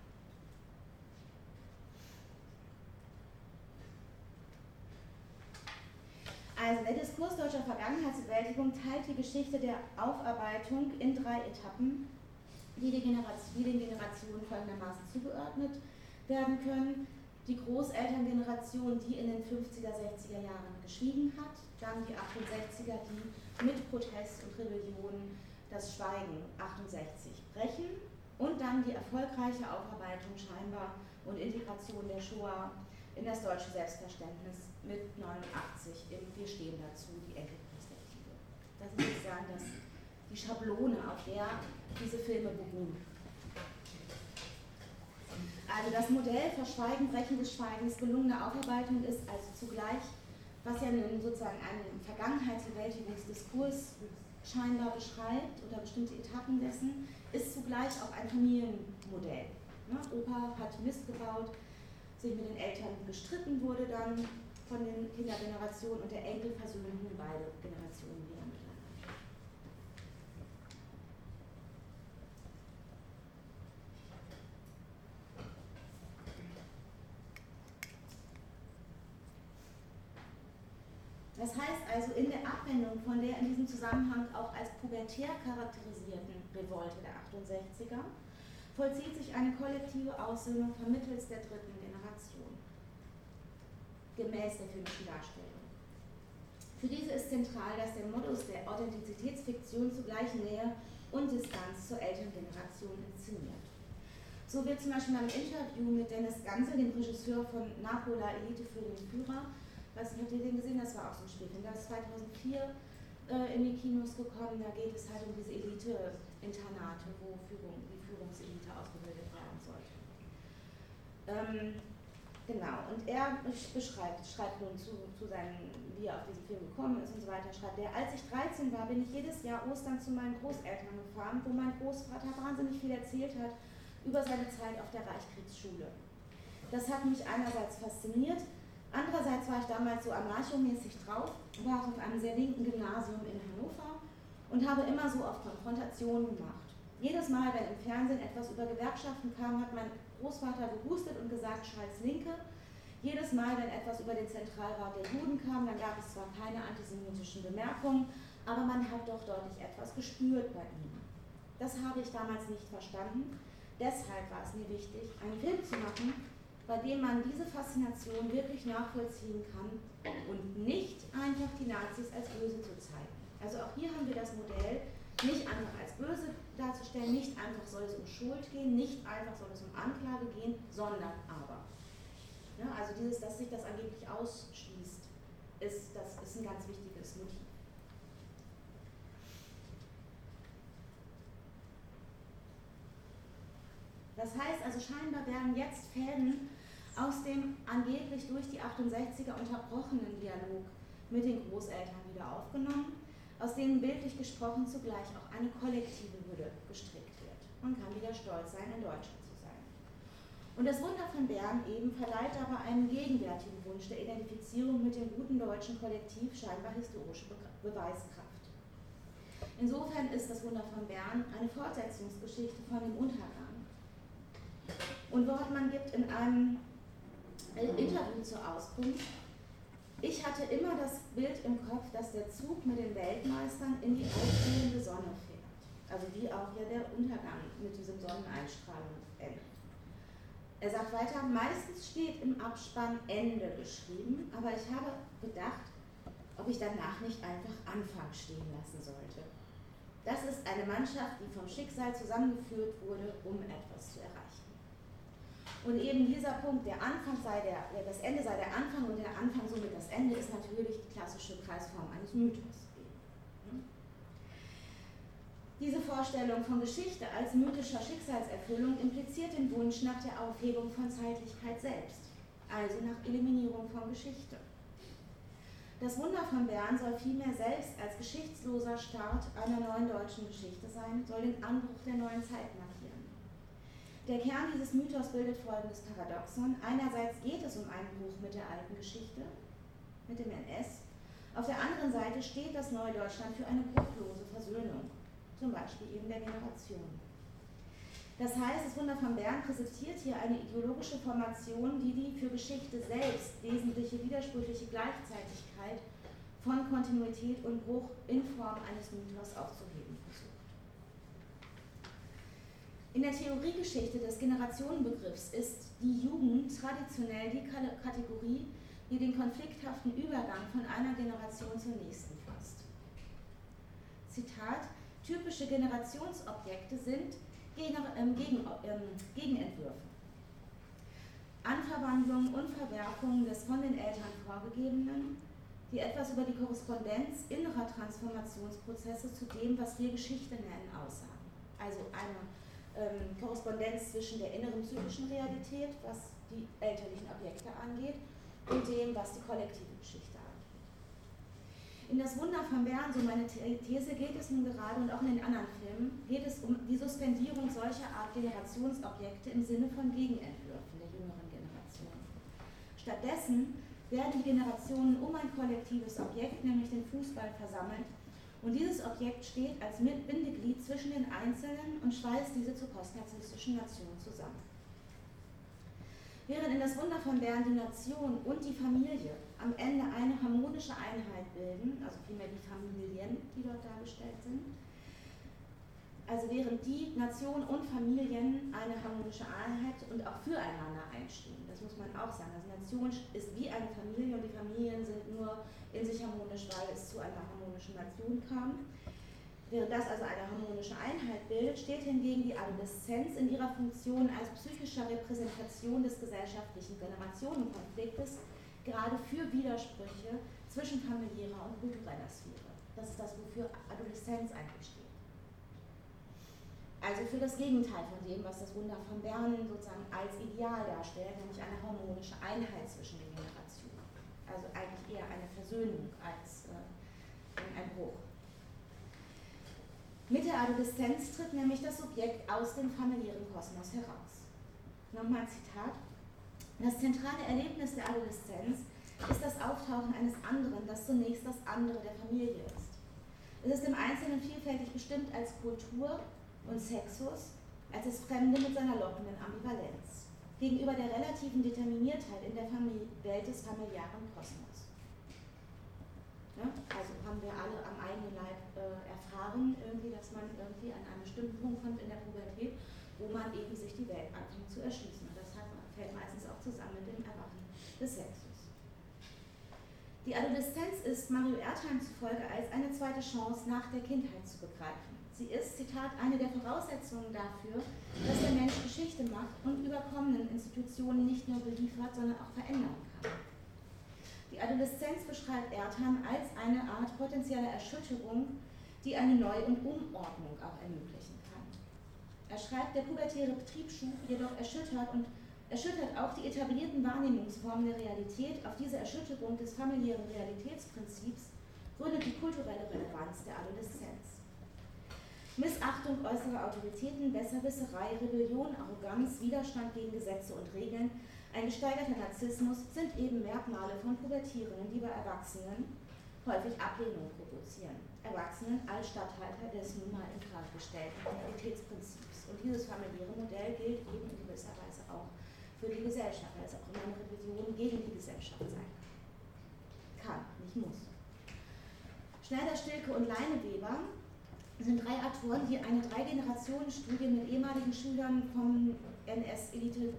Also der Diskurs deutscher Vergangenheitsbewältigung teilt die Geschichte der Aufarbeitung in 3 Etappen, die den Generationen folgendermaßen zugeordnet werden können. Die Großelterngeneration, die in den 50er, 60er Jahren geschwiegen hat, dann die 68er, die mit Protest und Rebellion das Schweigen 68 brechen und dann die erfolgreiche Aufarbeitung scheinbar und Integration der Shoah in das deutsche Selbstverständnis mit 89 im Wir stehen dazu, die Enkelperspektive. Das ist sozusagen die Schablone, auf der diese Filme beruhen. Also das Modell Verschweigen, Brechen des Schweigens, gelungene Aufarbeitung ist also zugleich, was ja nun sozusagen einen Vergangenheitsbewältigungsdiskurs scheinbar beschreibt oder bestimmte Etappen dessen, ist zugleich auch ein Familienmodell. Ne? Opa hat Mist gebaut, sich mit den Eltern gestritten wurde dann von den Kindergenerationen und der Enkel versöhnen beide Generationen wieder miteinander. Das heißt also, in der Abwendung von der in diesem Zusammenhang auch als pubertär charakterisierten Revolte der 68er vollzieht sich eine kollektive Aussöhnung vermittels der 3. Generation, gemäß der filmischen Darstellung. Für diese ist zentral, dass der Modus der Authentizitätsfiktion zugleich Nähe und Distanz zur Elterngeneration inszeniert. So wird zum Beispiel beim Interview mit Dennis Gansel, dem Regisseur von Napola, Elite für den Führer, weiß nicht, habt ihr den gesehen? Das war auch so ein Spielfilm. Das ist 2004 in die Kinos gekommen. Da geht es halt um diese Elite-Internate, wo die Führungselite ausgebildet werden sollte. Genau, und er schreibt nun zu seinen, wie er auf diesen Film gekommen ist und so weiter, schreibt er, als ich 13 war, bin ich jedes Jahr Ostern zu meinen Großeltern gefahren, wo mein Großvater wahnsinnig viel erzählt hat über seine Zeit auf der Reichskriegsschule. Das hat mich einerseits fasziniert, andererseits war ich damals so anarchomäßig drauf, war auf einem sehr linken Gymnasium in Hannover und habe immer so auf Konfrontationen gemacht. Jedes Mal, wenn im Fernsehen etwas über Gewerkschaften kam, hat mein Großvater gehustet und gesagt, scheiß Linke. Jedes Mal, wenn etwas über den Zentralrat der Juden kam, dann gab es zwar keine antisemitischen Bemerkungen, aber man hat doch deutlich etwas gespürt bei ihm. Das habe ich damals nicht verstanden. Deshalb war es mir wichtig, einen Film zu machen, bei dem man diese Faszination wirklich nachvollziehen kann und nicht einfach die Nazis als böse zu zeigen. Also auch hier haben wir das Modell, nicht einfach als böse darzustellen, nicht einfach soll es um Schuld gehen, nicht einfach soll es um Anklage gehen, sondern aber. Ja, also dass sich das angeblich ausschließt, das ist ein ganz wichtiges Motiv. Das heißt also, scheinbar werden jetzt Fäden aus dem angeblich durch die 68er unterbrochenen Dialog mit den Großeltern wieder aufgenommen, aus denen bildlich gesprochen zugleich auch eine kollektive Hülle gestrickt wird. Man kann wieder stolz sein, in Deutschland zu sein. Und das Wunder von Bern eben verleiht aber einen gegenwärtigen Wunsch der Identifizierung mit dem guten deutschen Kollektiv scheinbar historische Beweiskraft. Insofern ist das Wunder von Bern eine Fortsetzungsgeschichte von dem Untergang. Und Wortmann gibt in einem Interview zur Auskunft, ich hatte immer das Bild im Kopf, dass der Zug mit den Weltmeistern in die aufgehende Sonne fährt. Also wie auch ja der Untergang mit diesem Sonneneinstrahlung endet. Er sagt weiter, meistens steht im Abspann Ende geschrieben, aber ich habe gedacht, ob ich danach nicht einfach Anfang stehen lassen sollte. Das ist eine Mannschaft, die vom Schicksal zusammengeführt wurde, um etwas zu erreichen. Und eben dieser Punkt, das Ende sei der Anfang und der Anfang somit das Ende, ist natürlich die klassische Kreisform eines Mythos. Diese Vorstellung von Geschichte als mythischer Schicksalserfüllung impliziert den Wunsch nach der Aufhebung von Zeitlichkeit selbst, also nach Eliminierung von Geschichte. Das Wunder von Bern soll vielmehr selbst als geschichtsloser Start einer neuen deutschen Geschichte sein, soll den Anbruch der neuen Zeit markieren. Der Kern dieses Mythos bildet folgendes Paradoxon. Einerseits geht es um einen Bruch mit der alten Geschichte, mit dem NS. Auf der anderen Seite steht das neue Deutschland für eine bruchlose Versöhnung. Zum Beispiel eben der Generation. Das heißt, das Wunder von Bern präsentiert hier eine ideologische Formation, die für Geschichte selbst wesentliche widersprüchliche Gleichzeitigkeit von Kontinuität und Bruch in Form eines Mythos aufzuheben versucht. In der Theoriegeschichte des Generationenbegriffs ist die Jugend traditionell die Kategorie, die den konflikthaften Übergang von einer Generation zur nächsten fasst. Zitat: Typische Generationsobjekte sind Gegenentwürfe. Anverwandlung und Verwerfung des von den Eltern Vorgegebenen, die etwas über die Korrespondenz innerer Transformationsprozesse zu dem, was wir Geschichte nennen, aussagen. Also eine Korrespondenz zwischen der inneren psychischen Realität, was die elterlichen Objekte angeht, und dem, was die kollektive Geschichte angeht. In Das Wunder von Bern, so meine These, geht es nun gerade, und auch in den anderen Filmen, geht es um die Suspendierung solcher Art Generationsobjekte im Sinne von Gegenentwürfen der jüngeren Generation. Stattdessen werden die Generationen um ein kollektives Objekt, nämlich den Fußball, versammelt, und dieses Objekt steht als Bindeglied zwischen den Einzelnen und schweißt diese zur postnarzisstischen Nation zusammen. Während in Das Wunder von Bern die Nation und die Familie am Ende eine harmonische Einheit bilden, also vielmehr die Familien, die dort dargestellt sind, also während die Nation und Familien eine harmonische Einheit und auch füreinander einstehen, das muss man auch sagen. Also Nation ist wie eine Familie und die Familien sind nur in sich harmonisch, weil es zu einer harmonischen Nation kam. Während das also eine harmonische Einheit bildet, steht hingegen die Adoleszenz in ihrer Funktion als psychischer Repräsentation des gesellschaftlichen Generationenkonfliktes gerade für Widersprüche zwischen familiärer und kultureller Sphäre. Das ist das, wofür Adoleszenz eigentlich steht. Also für das Gegenteil von dem, was das Wunder von Bern sozusagen als Ideal darstellt, nämlich eine harmonische Einheit zwischen den Generationen. Also eigentlich eher eine Versöhnung als ein Bruch. Mit der Adoleszenz tritt nämlich das Subjekt aus dem familiären Kosmos heraus. Nochmal ein Zitat. Das zentrale Erlebnis der Adoleszenz ist das Auftauchen eines anderen, das zunächst das andere der Familie ist. Es ist im Einzelnen vielfältig bestimmt als Kultur und Sexus, als das Fremde mit seiner lockenden Ambivalenz, gegenüber der relativen Determiniertheit in der Welt des familiären Kosmos. Ja, also haben wir alle am eigenen Leib erfahren, irgendwie, dass man irgendwie an einem bestimmten Punkt kommt in der Pubertät, wo man eben sich die Welt anfängt zu erschließen. Und das fällt meistens auch zusammen mit dem Erwachen des Sexus. Die Adoleszenz ist Mario Erdheim zufolge als eine zweite Chance nach der Kindheit zu begreifen. Sie ist, Zitat, eine der Voraussetzungen dafür, dass der Mensch Geschichte macht und überkommenen Institutionen nicht nur beliefert, sondern auch verändern kann. Die Adoleszenz beschreibt Erdheim als eine Art potenzieller Erschütterung, die eine Neu- und Umordnung auch ermöglichen kann. Er schreibt, der pubertäre Triebschub jedoch erschüttert auch die etablierten Wahrnehmungsformen der Realität. Auf diese Erschütterung des familiären Realitätsprinzips gründet die kulturelle Relevanz der Adoleszenz. Missachtung äußerer Autoritäten, Besserwisserei, Rebellion, Arroganz, Widerstand gegen Gesetze und Regeln, ein gesteigerter Narzissmus sind eben Merkmale von Pubertierenden, die bei Erwachsenen häufig Ablehnung provozieren. Erwachsenen als Statthalter des nun mal in Frage gestellten Realitätsprinzips. Und dieses familiäre Modell gilt eben in gewisser Weise auch für die Gesellschaft, weil es auch immer eine Rebellion gegen die Gesellschaft sein kann, nicht muss. Schneider, Stilke und Leineweber sind drei Autoren, die eine 3-Generationen-Studie mit ehemaligen Schülern vom NS-Elite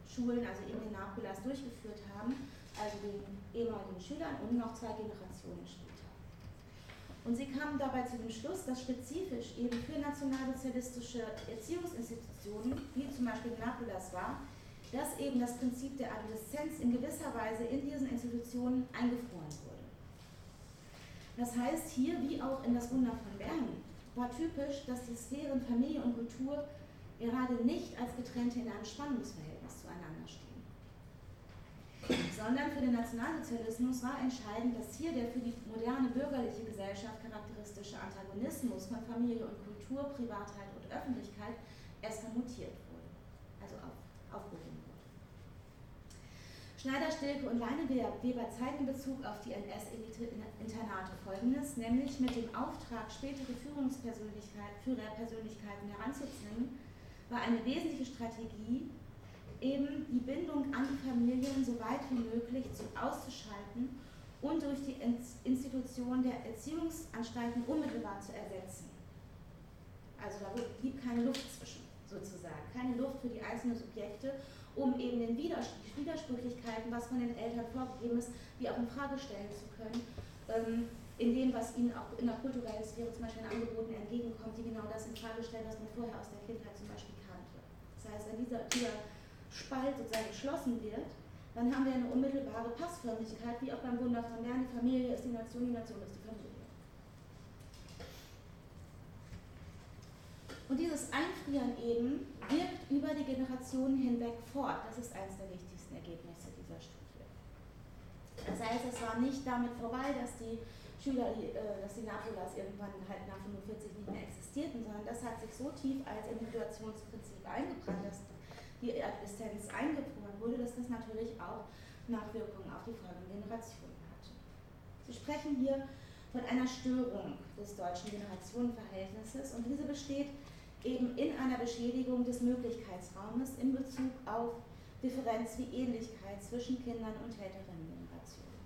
Schulen, also in den Napolas, durchgeführt haben, also den ehemaligen Schülern und noch 2 Generationen später. Und sie kamen dabei zu dem Schluss, dass spezifisch eben für nationalsozialistische Erziehungsinstitutionen, wie zum Beispiel Napolas war, dass eben das Prinzip der Adoleszenz in gewisser Weise in diesen Institutionen eingefroren wurde. Das heißt, hier wie auch in das Wunder von Bern war typisch, dass die Sphären Familie und Kultur gerade nicht als getrennte in einem Spannungsverhältnis zueinander stehen, sondern für den Nationalsozialismus war entscheidend, dass hier der für die moderne bürgerliche Gesellschaft charakteristische Antagonismus von Familie und Kultur, Privatheit und Öffentlichkeit erst mutiert wurde, also aufgehoben wurde. Schneider, Stilke und Leineweber zeigen in Bezug auf die NS-Internate Folgendes, nämlich mit dem Auftrag, spätere Führerpersönlichkeiten heranzuzwingen, war eine wesentliche Strategie, eben die Bindung an die Familien so weit wie möglich auszuschalten und durch die Institution der Erziehungsanstalten unmittelbar zu ersetzen. Also da blieb keine Luft zwischen, sozusagen, keine Luft für die einzelnen Subjekte, um eben den Widersprüchlichkeiten, was von den Eltern vorgegeben ist, die auch in Frage stellen zu können, in dem, was ihnen auch in der kulturellen Sphäre zum Beispiel in Angeboten entgegenkommt, die genau das in Frage stellen, was man vorher aus der Kindheit zum Beispiel kannte. Das heißt, wenn dieser Spalt sozusagen geschlossen wird, dann haben wir eine unmittelbare Passförmigkeit, wie auch beim Wunder von Bern, die Familie ist die Nation ist die Familie. Und dieses Einfrieren eben wirkt über die Generationen hinweg fort. Das ist eines der wichtigsten Ergebnisse dieser Studie. Das heißt, es war nicht damit vorbei, dass die Schüler, dass die Napolas irgendwann halt nach 45 nicht mehr existierten, sondern das hat sich so tief als Individuationsprinzip eingebrannt, dass die Adoleszenz eingefroren wurde, dass das natürlich auch Nachwirkungen auf die folgenden Generationen hatte. Sie sprechen hier von einer Störung des deutschen Generationenverhältnisses und diese besteht eben in einer Beschädigung des Möglichkeitsraumes in Bezug auf Differenz wie Ähnlichkeit zwischen Kindern und älteren Generationen.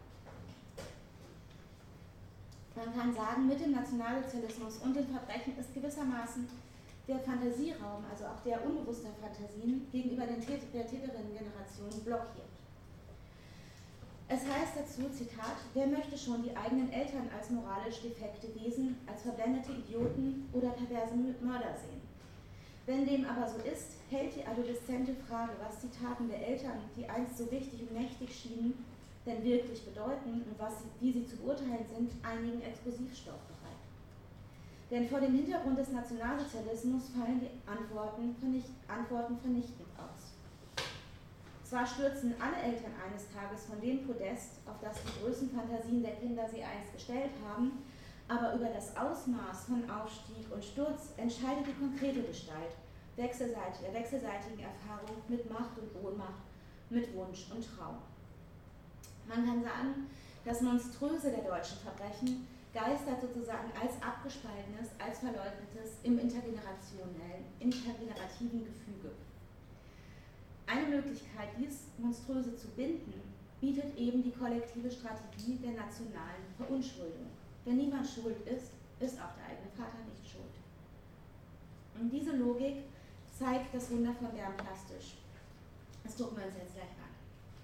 Man kann sagen, mit dem Nationalsozialismus und dem Verbrechen ist gewissermaßen der Fantasieraum, also auch der unbewusster Fantasien, gegenüber der Täterinnen-Generation blockiert. Es heißt dazu, Zitat, wer möchte schon die eigenen Eltern als moralisch defekte Wesen, als verblendete Idioten oder perverse Mörder sehen? Wenn dem aber so ist, hält die adoleszente Frage, was die Taten der Eltern, die einst so wichtig und mächtig schienen, denn wirklich bedeuten und wie sie zu beurteilen sind, einigen Explosivstoff bereit. Denn vor dem Hintergrund des Nationalsozialismus fallen die Antworten vernichtend aus. Zwar stürzen alle Eltern eines Tages von dem Podest, auf das die Größenfantasien der Kinder sie einst gestellt haben, aber über das Ausmaß von Aufstieg und Sturz entscheidet die konkrete Gestalt der wechselseitigen Erfahrung mit Macht und Ohnmacht, mit Wunsch und Traum. Man kann sagen, das Monströse der deutschen Verbrechen geistert sozusagen als abgespaltenes, als verleugnetes im intergenerativen Gefüge. Eine Möglichkeit, dies Monströse zu binden, bietet eben die kollektive Strategie der nationalen Verunschuldung. Wenn niemand schuld ist, ist auch der eigene Vater nicht schuld. Und diese Logik zeigt das Wunder von Bern plastisch. Das gucken wir uns jetzt gleich an.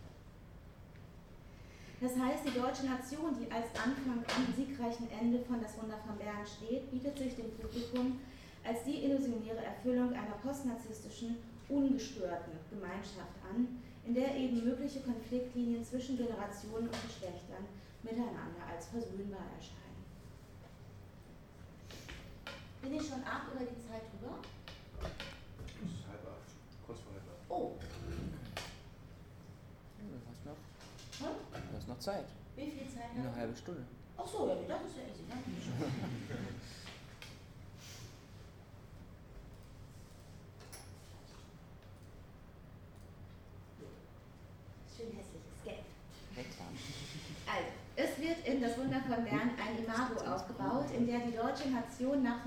Das heißt, die deutsche Nation, die als Anfang am siegreichen Ende von das Wunder von Bern steht, bietet sich dem Publikum als die illusionäre Erfüllung einer postnarzisstischen, ungestörten Gemeinschaft an, in der eben mögliche Konfliktlinien zwischen Generationen und Geschlechtern miteinander als versöhnbar erscheinen. Bin ich schon ab über die Zeit drüber? Es ist 7:30, kurz vor 7:30. Oh. Du hast noch Zeit. Wie viel Zeit? Eine halbe Stunde. Ach so, ja, das ist ja easy. Ne? Schön hässliches Gelb. Also, es wird in das Wunder von Bern ein Imago aufgebaut, in der die deutsche Nation nach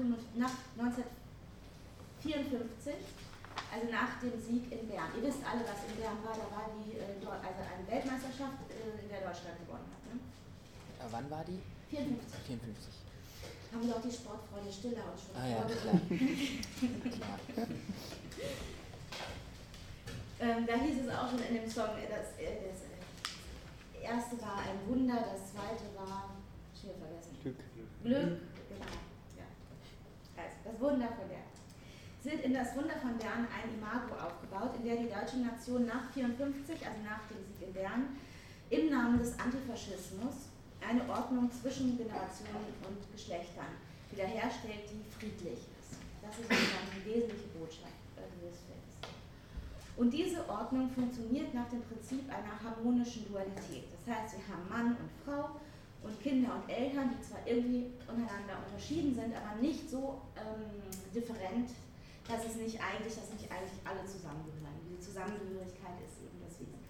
1954, also nach dem Sieg in Bern, ihr wisst alle, was in Bern war, da war die eine Weltmeisterschaft, in der Deutschland gewonnen hat. Ne? Wann war die? 54. 54. Haben wir auch die Sportfreunde Stiller und schon ja, klar. Klar. Da hieß es auch schon in dem Song, das erste war ein Wunder, das zweite war, schon vergessen. Glück, genau. Ja. Also, das Wunder von Bern. Es wird in das Wunder von Bern ein Imago aufgebaut, in der die deutsche Nation nach 1954, also nach dem Sieg in Bern, im Namen des Antifaschismus eine Ordnung zwischen Generationen und Geschlechtern wiederherstellt, die friedlich ist. Das ist sozusagen die wesentliche Botschaft dieses Films. Und diese Ordnung funktioniert nach dem Prinzip einer harmonischen Dualität. Das heißt, wir haben Mann und Frau und Kinder und Eltern, die zwar irgendwie untereinander unterschieden sind, aber nicht so different, dass nicht eigentlich alle zusammengehören. Diese Zusammengehörigkeit ist eben das Wesentliche.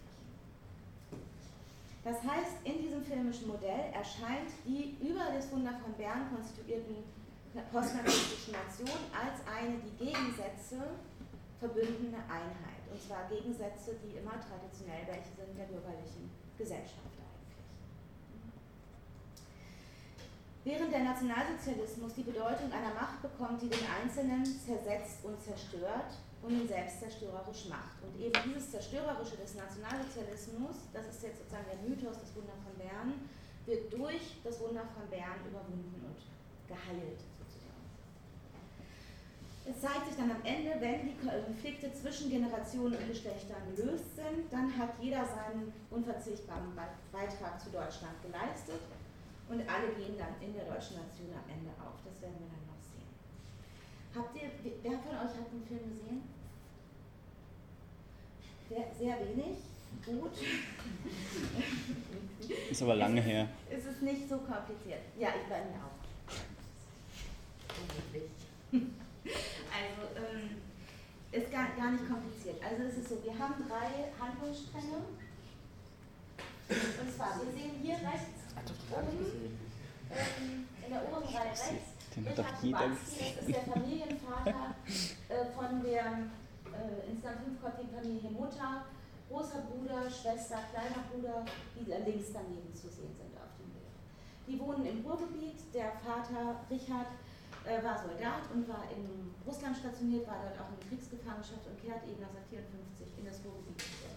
Das heißt, in diesem filmischen Modell erscheint die über das Wunder von Bern konstituierten postnationalistischen Nation als eine die Gegensätze verbündene Einheit. Und zwar Gegensätze, die immer traditionell welche sind der bürgerlichen Gesellschaft eigentlich. Während der Nationalsozialismus die Bedeutung einer Macht bekommt, die den Einzelnen zersetzt und zerstört und ihn selbst zerstörerisch macht. Und eben dieses Zerstörerische des Nationalsozialismus, das ist jetzt sozusagen der Mythos des Wunder von Bern, wird durch das Wunder von Bern überwunden und geheilt sozusagen. Es zeigt sich dann am Ende, wenn die Konflikte zwischen Generationen und Geschlechtern gelöst sind, dann hat jeder seinen unverzichtbaren Beitrag zu Deutschland geleistet und alle gehen dann in der deutschen Nation am Ende auf. Das werden wir dann noch sehen. Wer von euch hat den Film gesehen? Sehr wenig. Gut. Ist aber lange her. Es ist nicht so kompliziert. Ja, ich bei mir auch. Also, ist gar nicht kompliziert. Also es ist so, wir haben 3 Handlungsstränge. Und zwar, wir sehen hier rechts oben, in der oberen Reihe rechts, den hat doch jeder gesehen. Das ist der Familienvater von der insgesamt 5-köpfigen Familie Mutter, großer Bruder, Schwester, kleiner Bruder, die links daneben zu sehen sind auf dem Bild. Die wohnen im Ruhrgebiet. Der Vater Richard war Soldat und war in Russland stationiert, war dort auch in Kriegsgefangenschaft und kehrt eben 1954 in das Ruhrgebiet zurück.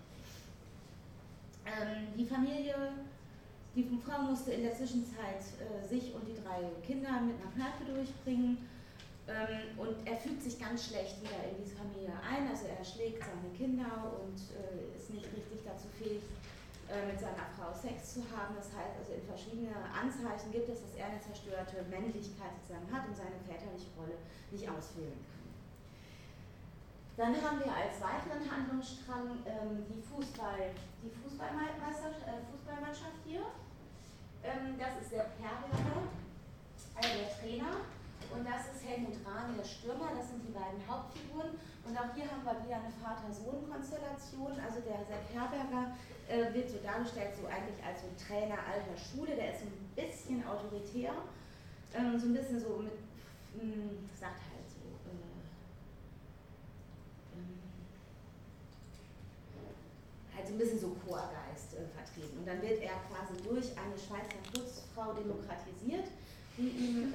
Die Frau musste in der Zwischenzeit sich und die 3 Kinder mit einer Kneipe durchbringen und er fügt sich ganz schlecht wieder in diese Familie ein, also er schlägt seine Kinder und ist nicht richtig dazu fähig, mit seiner Frau Sex zu haben. Das heißt also in verschiedene Anzeichen gibt es, dass er eine zerstörte Männlichkeit sozusagen hat und seine väterliche Rolle nicht ausfüllen kann. Dann haben wir als weiteren Handlungsstrang die Fußballmannschaft hier. Das ist der Perberger, der Trainer, und das ist Helmut Rahn, der Stürmer. Das sind die beiden Hauptfiguren. Und auch hier haben wir wieder eine Vater-Sohn-Konstellation. Also der Sepp Herberger wird so dargestellt, so eigentlich als so ein Trainer alter Schule. Der ist so ein bisschen autoritär, so ein bisschen so mit, sagt halt so, halt so ein bisschen so Chorgeist vertreten. Und dann wird er quasi durch eine Schweizer Putzfrau demokratisiert, die ihm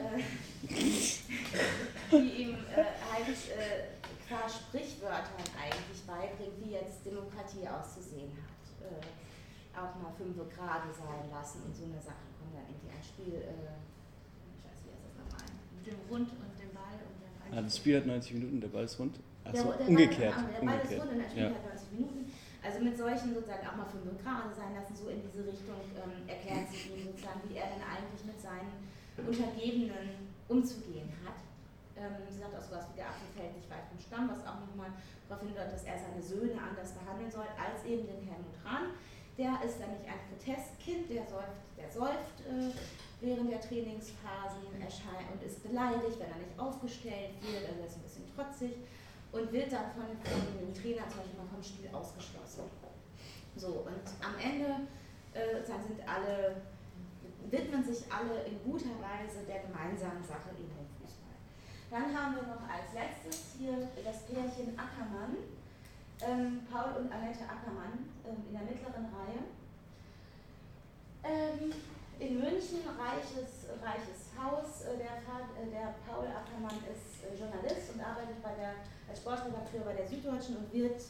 halt qua Sprichwörtern eigentlich beibringt, wie jetzt Demokratie auszusehen hat. Auch mal 5 Grade sein lassen und so eine Sache. Kommt dann irgendwie ein Spiel, scheiße, wie heißt das nochmal? Mit dem Rund und dem Ball und dem Ball. Das Spiel hat 90 Minuten, der Ball ist rund? Achso, umgekehrt. Der Ball ist rund und das Spiel hat 90 Minuten. Also mit solchen sozusagen auch mal 5 Grade sein lassen, so in diese Richtung erklärt sich ihm sozusagen, wie er denn eigentlich mit seinen Untergebenen umzugehen hat. Sie sagt auch sowas wie der Apfel fällt nicht weit vom Stamm, was auch nochmal darauf hindeutet, dass er seine Söhne anders behandeln soll, als eben den Helmut Rahn. Der ist nämlich ein Protestkind, der säuft während der Trainingsphasen und ist beleidigt, wenn er nicht aufgestellt wird, also er ist ein bisschen trotzig und wird dann von dem Trainer zum Beispiel mal vom Spiel ausgeschlossen. So, und am Ende widmen sich alle in guter Weise der gemeinsamen Sache in dem Fußball. Dann haben wir noch als letztes hier das Pärchen Ackermann, Paul und Annette Ackermann in der mittleren Reihe. In München, reiches Haus. Der Paul Ackermann ist Journalist und arbeitet als Sportredakteur bei der Süddeutschen und wird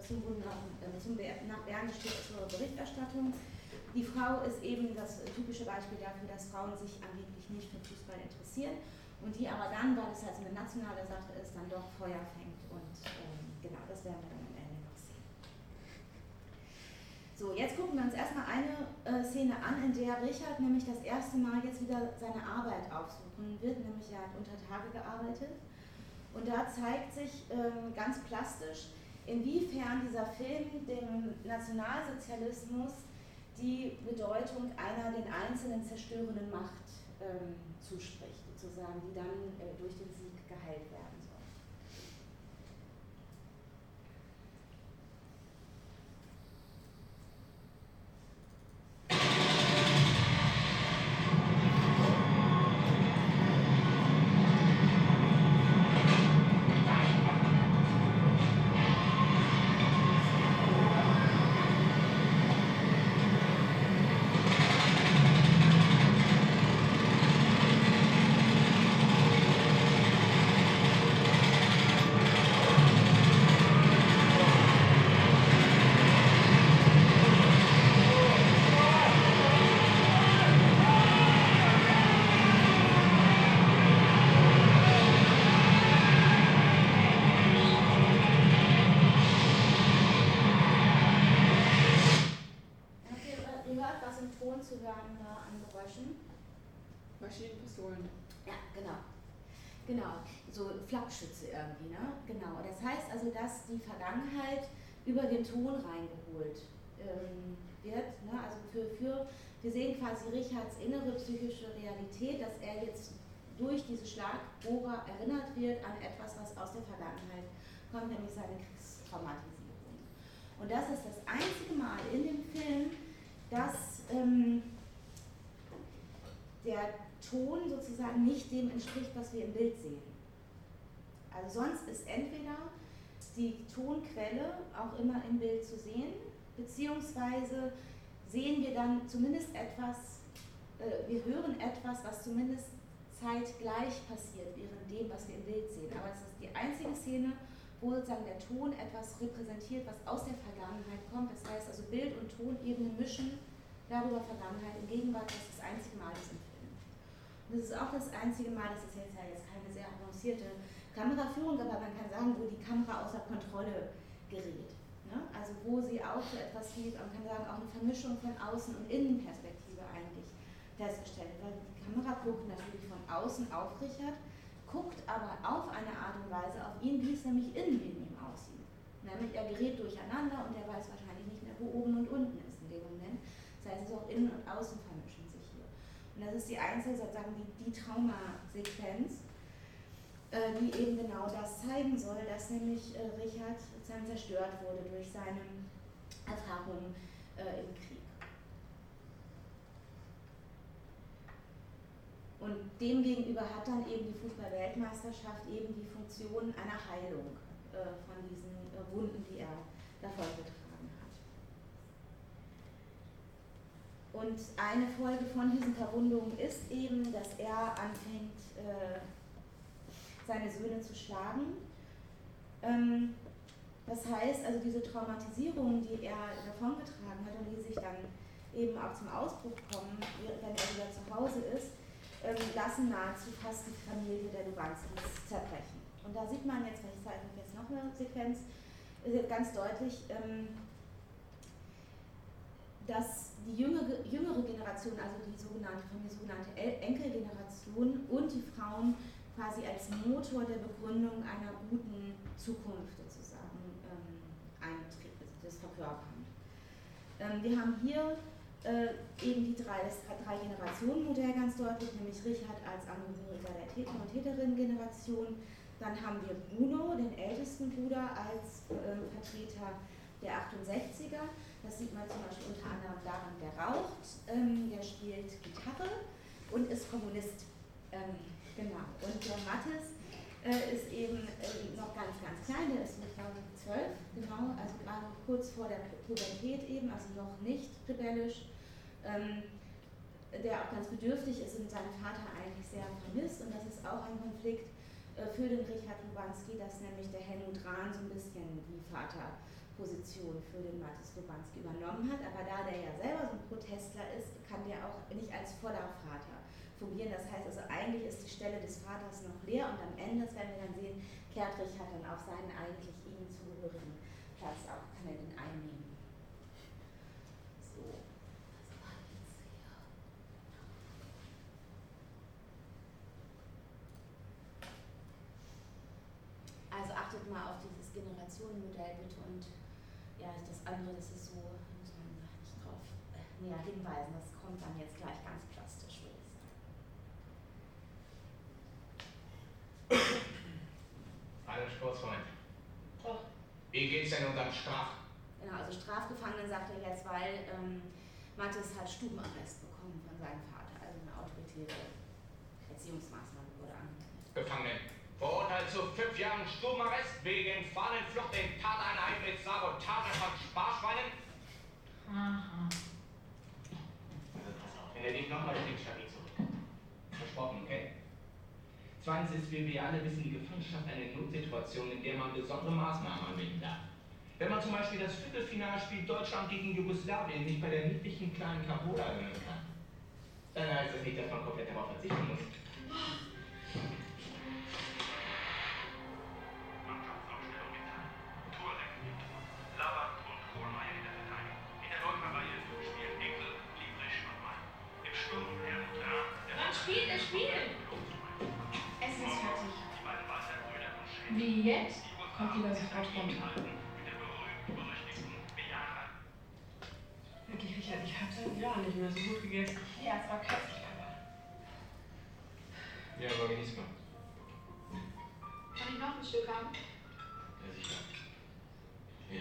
nach Bern geschickt zur Berichterstattung. Die Frau ist eben das typische Beispiel dafür, dass Frauen sich angeblich nicht für Fußball interessieren und die aber dann, weil es halt so eine nationale Sache ist, dann doch Feuer fängt und genau, das werden wir dann am Ende noch sehen. So, jetzt gucken wir uns erstmal eine Szene an, in der Richard nämlich das erste Mal jetzt wieder seine Arbeit aufsuchen wird, nämlich er hat unter Tage gearbeitet und da zeigt sich ganz plastisch, inwiefern dieser Film dem Nationalsozialismus die Bedeutung einer den Einzelnen zerstörenden Macht zuspricht, sozusagen, die dann durch den Sieg geheilt werden soll. Maschinenpistolen. Ja, genau. So Flakschütze irgendwie, ne? Genau. Das heißt also, dass die Vergangenheit über den Ton reingeholt wird. Ne? Also wir sehen quasi Richards innere psychische Realität, dass er jetzt durch diese Schlagbohrer erinnert wird an etwas, was aus der Vergangenheit kommt, nämlich seine Kriegstraumatisierung. Und das ist das einzige Mal in dem Film, dass der Ton sozusagen nicht dem entspricht, was wir im Bild sehen. Also sonst ist entweder die Tonquelle auch immer im Bild zu sehen, beziehungsweise sehen wir dann zumindest etwas, wir hören etwas, was zumindest zeitgleich passiert, während dem, was wir im Bild sehen. Aber es ist die einzige Szene, wo sozusagen der Ton etwas repräsentiert, was aus der Vergangenheit kommt. Das heißt also Bild- und Tonebene mischen, darüber Vergangenheit und Gegenwart, das ist das einzige Mal des im Film. Und das ist auch das einzige Mal, das ist jetzt keine sehr avancierte Kameraführung, aber man kann sagen, wo die Kamera außer Kontrolle gerät. Ne? Also wo sie auch so etwas wie, man kann sagen, auch eine Vermischung von Außen- und Innenperspektive eigentlich festgestellt wird. Weil die Kamera guckt natürlich von außen auf Richard, guckt aber auf eine Art und Weise auf ihn, wie es nämlich innen in ihm aussieht. Nämlich er gerät durcheinander und er weiß wahrscheinlich nicht mehr, wo oben und unten ist in dem Moment. Das heißt, es ist auch innen und außen vermischen sich hier. Und das ist die einzige, sozusagen die Traumasequenz, die eben genau das zeigen soll, dass nämlich Richard sozusagen zerstört wurde durch seine Erfahrungen im Krieg. Und demgegenüber hat dann eben die Fußball-Weltmeisterschaft eben die Funktion einer Heilung von diesen Wunden, die er davongetragen hat. Und eine Folge von diesen Verwundungen ist eben, dass er anfängt, seine Söhne zu schlagen. Das heißt, also diese Traumatisierungen, die er davongetragen hat und die sich dann eben auch zum Ausbruch kommen, wenn er wieder zu Hause ist, lassen nahezu fast die Familie der Lubanskis zerbrechen. Und da sieht man jetzt, ich zeige euch jetzt noch eine Sequenz, ganz deutlich, dass die jüngere Generation, also die sogenannte Enkelgeneration und die Frauen quasi als Motor der Begründung einer guten Zukunft sozusagen das verkörpern. Wir haben hier eben das Drei-Generationen-Modell ganz deutlich, nämlich Richard als Angehöriger der Täter- und Täterinnen-Generation. Dann haben wir Bruno, den ältesten Bruder, als Vertreter der 68er. Das sieht man zum Beispiel unter anderem daran, der raucht, der spielt Gitarre und ist Kommunist. Genau. Und der Mathis ist eben noch ganz klein, der ist, ich glaube, 12, genau, also gerade kurz vor der Pubertät eben, also noch nicht rebellisch. der auch ganz bedürftig ist und seinen Vater eigentlich sehr vermisst. Und das ist auch ein Konflikt für den Richard Lubanski, dass nämlich der Helmut Rahn so ein bisschen die Vaterposition für den Mathis Lubanski übernommen hat. Aber da der ja selber so ein Protestler ist, kann der auch nicht als voller Vater fungieren. Das heißt also, eigentlich ist die Stelle des Vaters noch leer und am Ende, das werden wir dann sehen, kehrt Richard dann auf seinen eigentlich ihm zugehörigen Platz auch, kann er den einnehmen. So, das war jetzt hier. Also achtet mal auf dieses Generationenmodell bitte und ja, das andere, das ist so, muss man nicht drauf näher hinweisen, das kommt dann jetzt gleich ganz plastisch, würde ich sagen. Hallo Sportsfreund. Doch. Wie geht's denn unserem Straf? Genau, also Strafgefangenen sagt er jetzt, weil Mathis hat Stubenarrest bekommen von seinem Vater, also eine autoritäre Erziehungsmaßnahme wurde angewendet. Gefangenen. Verurteilt zu 5 Jahren Stubenarrest wegen Fahnenflucht in Tateinheit mit Sabotage von Sparschweinen. Aha. Also pass auf, wenn er dich nochmal in den Stabi zurück. Versprochen, okay? Zweitens ist, wie wir alle wissen, die Gefangenschaft eine Notsituation, in der man besondere Maßnahmen anwenden darf. Wenn man zum Beispiel das Viertelfinalspiel Deutschland gegen Jugoslawien nicht bei der niedlichen kleinen Carola gewinnen kann, dann heißt das nicht, dass man komplett darauf verzichten muss. Mannschaftsaufstellung mitteilen. Torrekord. Labak und Kohlmeier in der Verteidigung. In der Läuferreihe spielen Eckel, Liebrisch und Mann. Im Sturm Helmut Rahn. Wann spielt das Spiel? Essen ist fertig. Die beiden Walter-Brüder und Schäden. Wie jetzt? Kommt lieber sofort runter. Mit der berühmt-berüchtigten Bejahrer. Wirklich, Richard, ich habe seit Jahren nicht mehr so gut gegessen. Ja, es war köstlich, Papa. Ja, aber genieß mal. Kann ich noch ein Stück haben? Ja, sicher. Hier.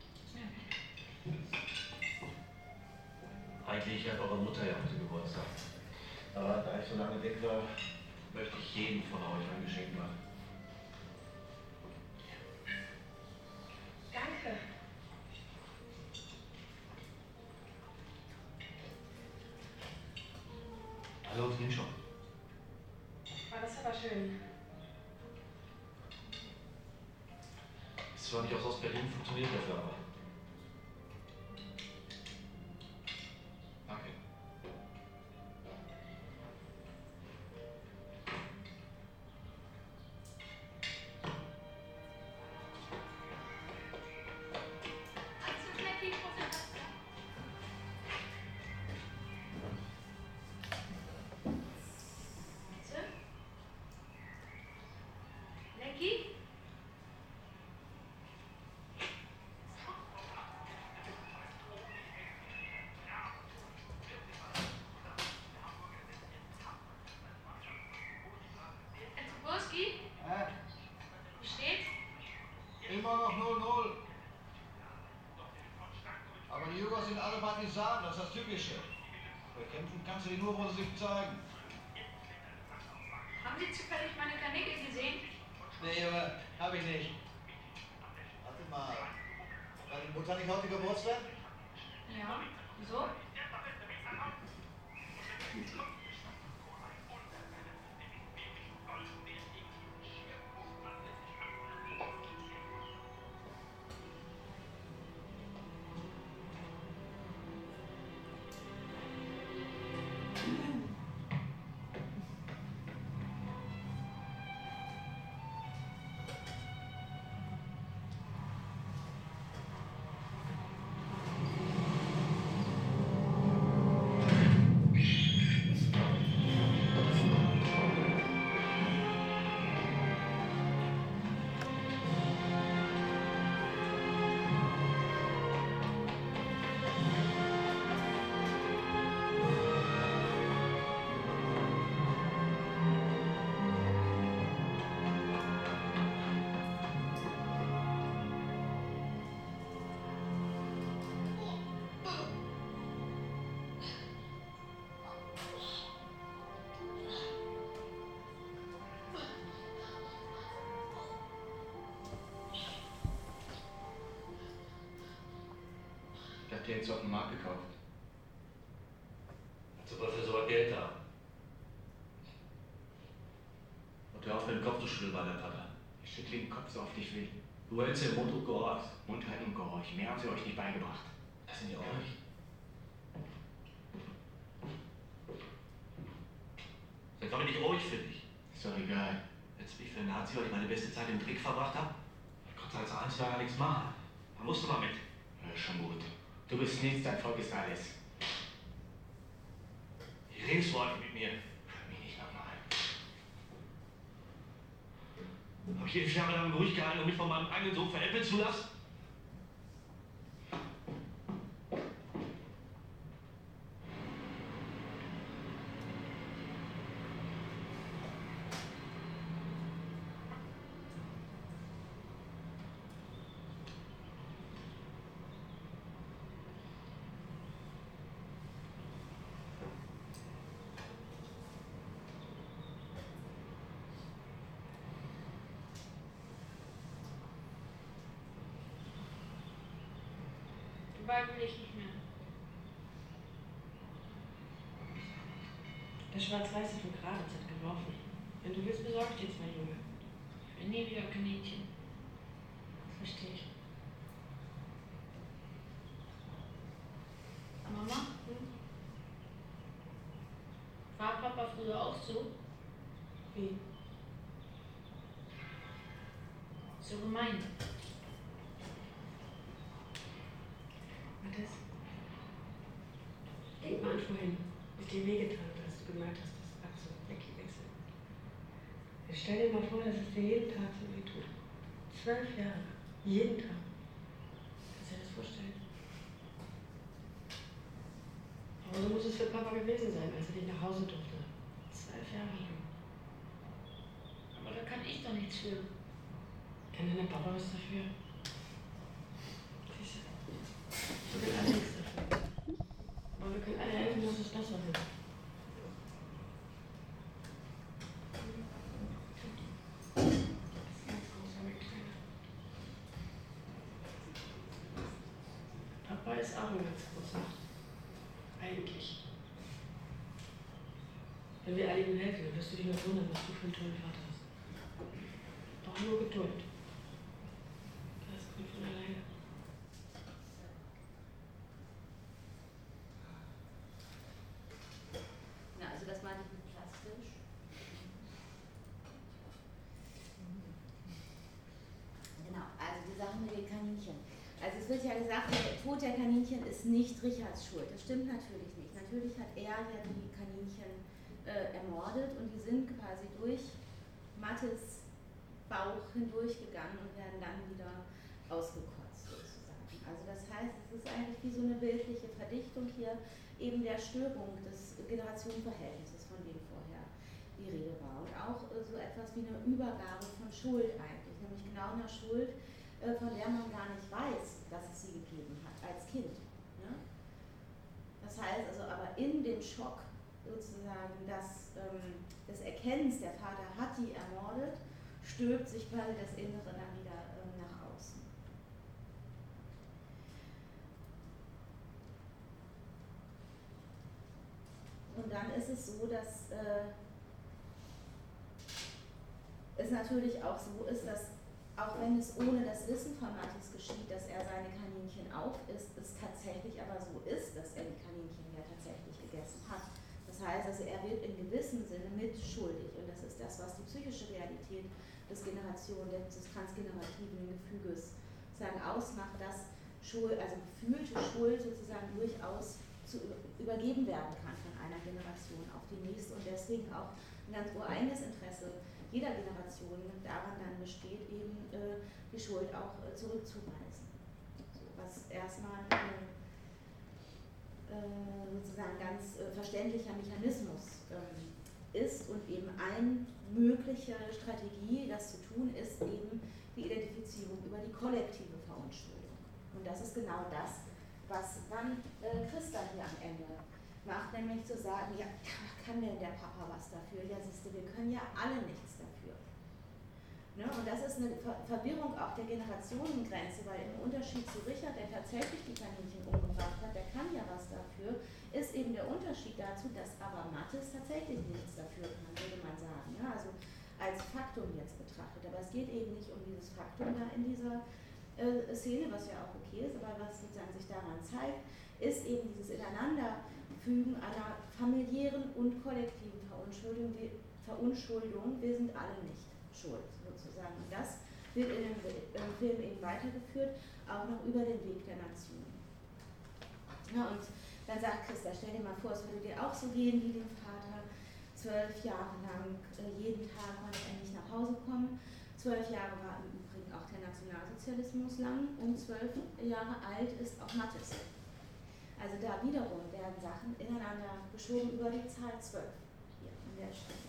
Eigentlich hat eure Mutter ja heute Geburtstag. Aber da ich so lange weg war, möchte ich jedem von euch ein Geschenk machen. Danke. Hallo, drin schon. War das aber schön. Ist zwar nicht aus Ostberlin, funktioniert dafür aber. Danke. Lecky? Burski? Wie steht's? Immer noch 0-0. Aber die Jugos sind alle Partisanen, das ist das Typische. Bekämpfen kannst du die nur, wo sie sich zeigen. Haben Sie zufällig meine Karnickel gesehen? Nee, Junge, hab ich nicht. Warte mal. Hat deine Mutter nicht heute Geburtstag? Ja. Wieso? Ich hab die jetzt auf dem Markt gekauft. Hast du wohl für so doch Geld da. Und hör auf, mit dem Kopf zu schütteln bei deinem Vater. Ich schüttle den Kopf so oft ich will. Du hältst den Mund und gehorchst. Mund halten und gehorchen. Mehr haben sie euch nicht beigebracht. Das sind ja auch nicht. Seid doch nicht ruhig, finde ich. Ist doch egal. Jetzt bin ich für einen Nazi, weil ich meine beste Zeit im Krieg verbracht habe. Ich konnte als Einziger gar nichts machen. Da musst du mal mit. Ja, schon gut. Du bist nichts, dein Volk ist alles. Wie redest du heute mit mir? Hör mich nicht nochmal. Habe ich 11 Jahre lang ruhig gehalten, um mich von meinem eigenen Sohn veräppeln zu lassen? Bald will ich nicht mehr. Das Schwarz-Weiße von Gravitz hat geworfen. Wenn du willst, besorg ich dir 2 Junge. Ich will nie wieder Kaninchen. Das verstehe ich. Mama? War Papa früher auch so? Wie? So gemein. Mathis, denk mal an vorhin, wie es dir wehgetan hat, als du gemerkt hast, dass Axel und Becky weg sind. Jetzt stell dir mal vor, dass es dir jeden Tag so weh tut. 12 Jahre. Jeden Tag. Kannst du dir das vorstellen? Aber so muss es für Papa gewesen sein, als er dich nach Hause durfte. 12 Jahre lang. Aber da kann ich doch nichts für. Kann denn der Papa was dafür? Siehst du? Wir können alle nichts dafür. Aber wir können alle helfen, dass es besser wird. Papa ist auch ein ganz großer. Eigentlich. Wenn wir alle ihm helfen, dann wirst du dich noch wundern, was du für einen tollen Vater hast. Brauch nur Geduld. Das kommt von alleine. Na, also das meine ich mit plastisch. Genau, also die Sache mit den Kaninchen. Also es wird ja gesagt, der Tod der Kaninchen ist nicht Richards Schuld. Das stimmt natürlich nicht. Natürlich hat er ja die Kaninchen ermordet und die sind quasi durch Mattes Bauch hindurchgegangen und werden dann wieder ausgekotzt sozusagen. Also das heißt, es ist eigentlich wie so eine bildliche Verdichtung hier eben der Störung des Generationenverhältnisses, von dem vorher die Rede war. Und auch so etwas wie eine Übergabe von Schuld eigentlich, nämlich genau einer Schuld, von der man gar nicht weiß, dass es sie gegeben hat als Kind. Ne? Das heißt also aber in dem Schock sozusagen des Erkennens, der Vater hat die ermordet, stülpt sich quasi das Innere dann wieder nach außen. Und dann ist es so, dass es natürlich auch so ist, dass auch wenn es ohne das Wissen von Mathis geschieht, dass er seine Kaninchen aufisst, es tatsächlich aber so ist, dass er die Kaninchen ja tatsächlich gegessen hat. Das heißt also, er wird in gewissem Sinne mitschuldig und das ist das, was die psychische Realität des transgenerativen Gefüges sozusagen ausmacht, dass Schuld, also gefühlte Schuld sozusagen durchaus übergeben werden kann von einer Generation auf die nächste und deswegen auch ein ganz ureigenes Interesse jeder Generation daran dann besteht, eben die Schuld auch zurückzuweisen. So, was erstmal sozusagen ganz verständlicher Mechanismus ist und eben eine mögliche Strategie, das zu tun, ist eben die Identifizierung über die kollektive Verunschuldigung. Und das ist genau das, was dann Christa hier am Ende macht, nämlich zu sagen, ja, kann denn der Papa was dafür? Ja, siehst du, wir können ja alle nichts dafür. Ne? Und das ist eine Verwirrung auch der Generationengrenze, weil im Unterschied zu Richard, der tatsächlich die Kaninchen umgebracht hat, der kann ja was dafür, ist eben der Unterschied dazu, dass aber Mathis tatsächlich nichts dafür kann, würde man sagen. Ja? Also als Faktum jetzt betrachtet. Aber es geht eben nicht um dieses Faktum da in dieser Szene, was ja auch okay ist, aber was sozusagen sich daran zeigt, ist eben dieses Ineinanderfügen einer familiären und kollektiven Verunschuldung. Wir sind alle nicht schuld, sozusagen. Und das wird in dem Film eben weitergeführt, auch noch über den Weg der Nation. Ja, und dann sagt Christa, stell dir mal vor, es würde dir auch so gehen wie dem Vater. 12 Jahre lang, jeden Tag konnte er nicht nach Hause kommen. 12 Jahre war im Übrigen auch der Nationalsozialismus lang und 12 Jahre alt ist auch Mathis. Also da wiederum werden Sachen ineinander geschoben über die Zahl 12 hier an der Stelle.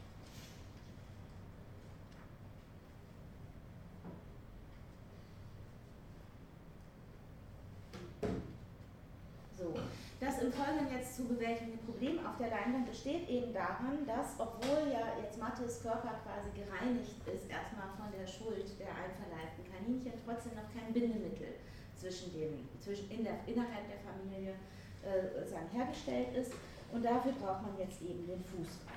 So, das im Folgenden jetzt zu bewältigende Problem auf der Leinwand besteht eben daran, dass, obwohl ja jetzt Mathis Körper quasi gereinigt ist, erstmal von der Schuld der einverleibten Kaninchen, trotzdem noch kein Bindemittel innerhalb der Familie hergestellt ist. Und dafür braucht man jetzt eben den Fußball.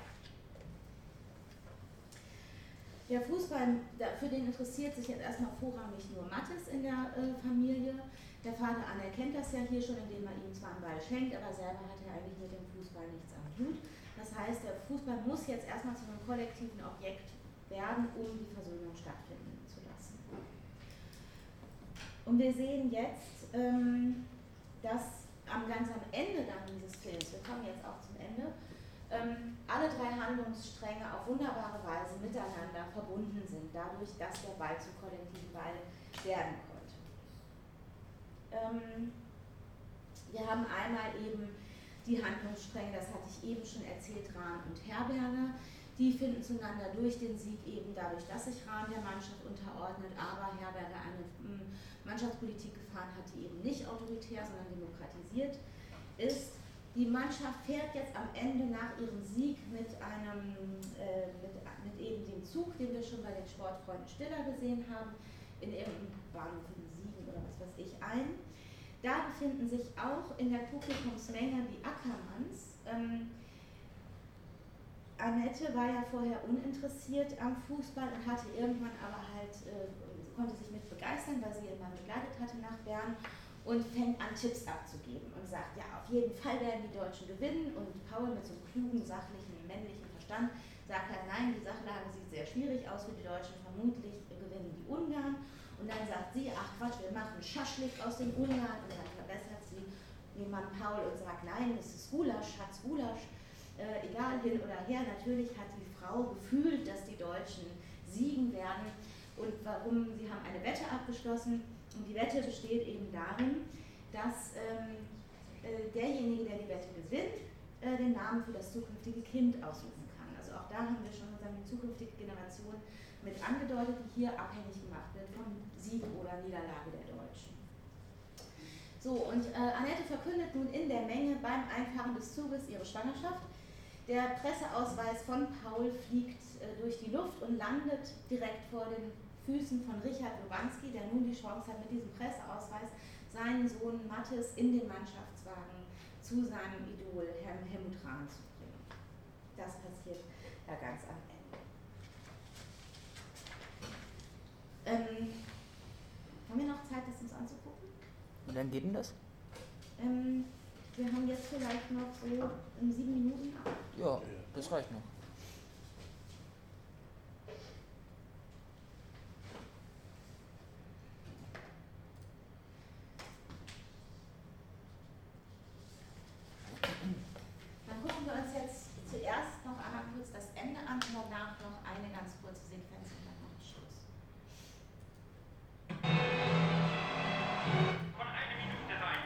Der Fußball, für den interessiert sich jetzt erstmal vorrangig nur Mathis in der Familie. Der Vater anerkennt das ja hier schon, indem er ihm zwar einen Ball schenkt, aber selber hat er eigentlich mit dem Fußball nichts am Hut. Das heißt, der Fußball muss jetzt erstmal zu einem kollektiven Objekt werden, um die Versöhnung stattfinden zu lassen. Und wir sehen jetzt, dass ganz am Ende dann dieses Films, wir kommen jetzt auch zum Ende, alle drei Handlungsstränge auf wunderbare Weise miteinander verbunden sind, dadurch, dass der Ball zum kollektiven Ball werden konnte. Wir haben einmal eben die Handlungsstränge, das hatte ich eben schon erzählt, Rahn und Herberger. Die finden zueinander durch den Sieg eben dadurch, dass sich Rahn der Mannschaft unterordnet, aber Herberger eine Mannschaftspolitik gefahren hat, die eben nicht autoritär, sondern demokratisiert ist. Die Mannschaft fährt jetzt am Ende nach ihrem Sieg mit eben dem Zug, den wir schon bei den Sportfreunden Stiller gesehen haben, in ihrem Bahnhof in Siegen oder was weiß ich ein. Da befinden sich auch in der Publikumsmenge die Ackermanns. Annette war ja vorher uninteressiert am Fußball und hatte irgendwann aber halt, konnte sich mit begeistern, weil sie ihren Mann begleitet hatte nach Bern und fängt an, Tipps abzugeben und sagt, ja, auf jeden Fall werden die Deutschen gewinnen. Und Paul mit so einem klugen, sachlichen, männlichen Verstand sagt halt, nein, die Sachlage sieht sehr schwierig aus für die Deutschen, vermutlich gewinnen die Ungarn. Und dann sagt sie, ach Quatsch, wir machen Schaschlik aus den Ungarn. Und dann verbessert sie den Mann Paul und sagt, nein, es ist Gulasch, Schatz, Gulasch. Egal, hin oder her, natürlich hat die Frau gefühlt, dass die Deutschen siegen werden. Und warum? Sie haben eine Wette abgeschlossen. Und die Wette besteht eben darin, dass derjenige, der die Wette gewinnt, den Namen für das zukünftige Kind aussuchen kann. Also auch da haben wir schon sozusagen die zukünftige Generation mit angedeutet, die hier abhängig gemacht wird vom Sieg oder Niederlage der Deutschen. So, und Annette verkündet nun in der Menge beim Einfahren des Zuges ihre Schwangerschaft. Der Presseausweis von Paul fliegt durch die Luft und landet direkt vor den Füßen von Richard Lobanski, der nun die Chance hat, mit diesem Presseausweis seinen Sohn Mathis in den Mannschaftswagen zu seinem Idol Helmut Rahn zu bringen. Das passiert da ganz am Ende. Haben wir noch Zeit, das uns anzugucken? Wie lange geht denn das? Wir haben jetzt vielleicht noch so 7 Minuten. Ja, das reicht noch. Dann gucken wir uns jetzt zuerst noch einmal kurz das Ende an und danach noch eine ganz kurze Sequenz und dann noch Schluss. Von einer Minute rein.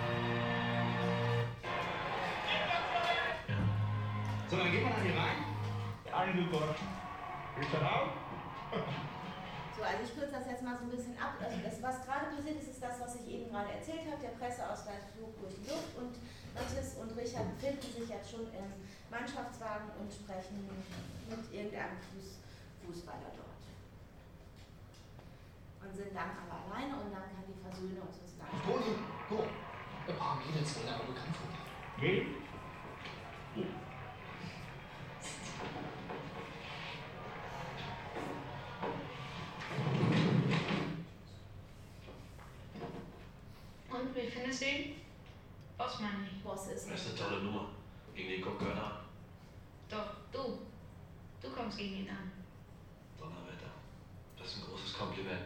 So, dann geht man an die rein. Angekommen. Ist das auch? So, also ich kürze das jetzt mal so ein bisschen ab. Also das, was gerade passiert ist, ist das, was ich eben gerade erzählt habe. Der Presseausweis flog durch die Luft und Mathis und Richard befinden sich jetzt schon im Mannschaftswagen und sprechen mit irgendeinem Fußballer dort. und sind dann aber alleine und dann kann die Versöhnung sozusagen. Toni, guck. Warum geht jetzt wohl aber bekannt von dir? Nee. Und wie findest du ihn? Boss, meine ich. Boss ist Das ist eine tolle Nummer. Gegen den kommt keiner an. Doch, du. Du kommst gegen ihn an. Donnerwetter. Das ist ein großes Kompliment.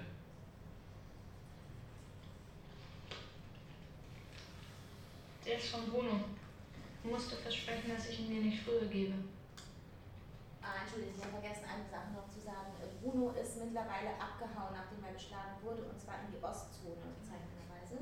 Der ist von Bruno. Du musst dir versprechen, dass ich ihn mir nicht früher gebe. Entschuldigung, ich habe vergessen, eine Sache noch zu sagen. Bruno ist mittlerweile abgehauen, nachdem er geschlagen wurde, und zwar in die Ostzone, zeitweise.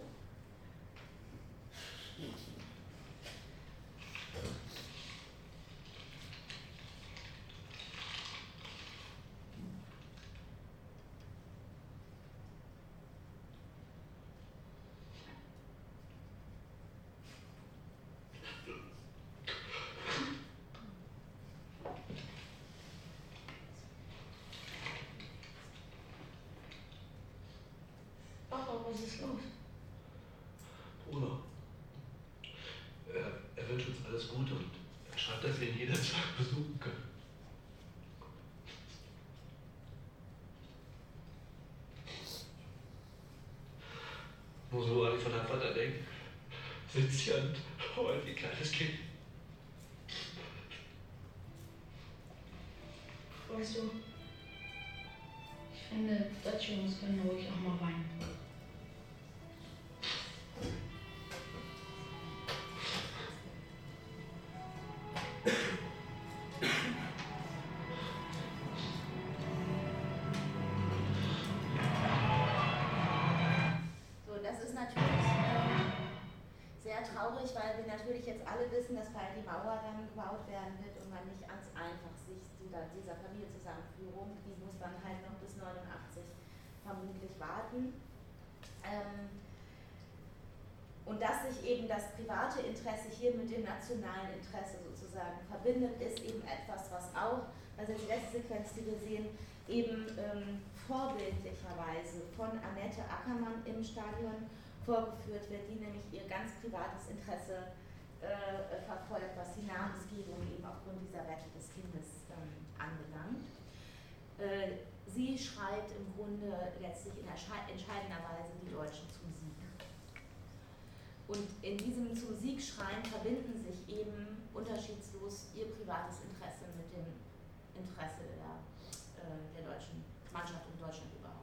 Was ist los? Bruno. Er wünscht uns alles Gute und er schreibt, dass wir ihn jederzeit besuchen können. Muss nur an von deinem Vater denken. Sitzt hier und heult wie ein kleines Kind. Weißt du, ich finde, deutsche Jungs können ruhig auch mal weinen. Weil wir natürlich jetzt alle wissen, dass bald die Mauer dann gebaut werden wird und man nicht ganz einfach sich dieser Familienzusammenführung, die muss dann halt noch bis 89 vermutlich warten. Und dass sich eben das private Interesse hier mit dem nationalen Interesse sozusagen verbindet, ist eben etwas, was auch, also die letzte Sequenz, die wir sehen, eben vorbildlicherweise von Annette Ackermann im Stadion vorgeführt wird, die nämlich ihr ganz privates Interesse verfolgt, was die Namensgebung eben aufgrund dieser Wette des Kindes anbelangt. Sie schreit im Grunde letztlich in entscheidender Weise die Deutschen zum Sieg. Und in diesem zum Sieg schreien verbinden sich eben unterschiedslos ihr privates Interesse mit dem Interesse der deutschen Mannschaft und Deutschland überhaupt.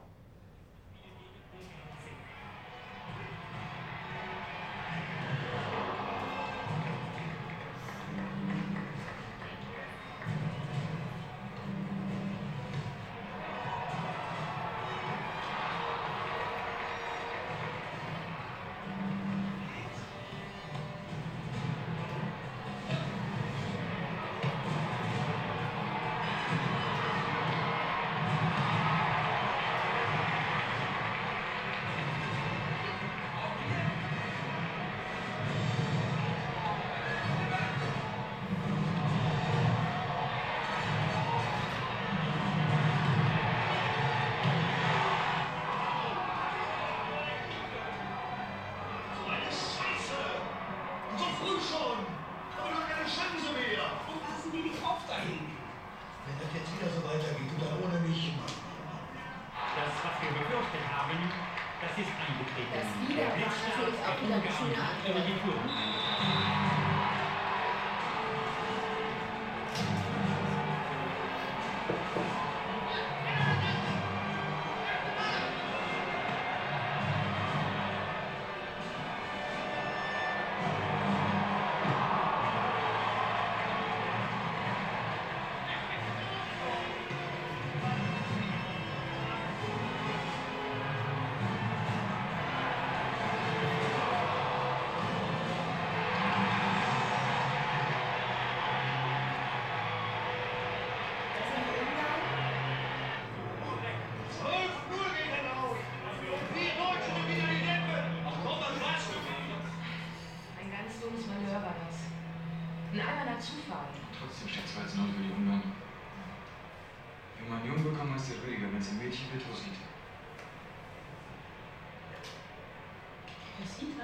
Roswitha?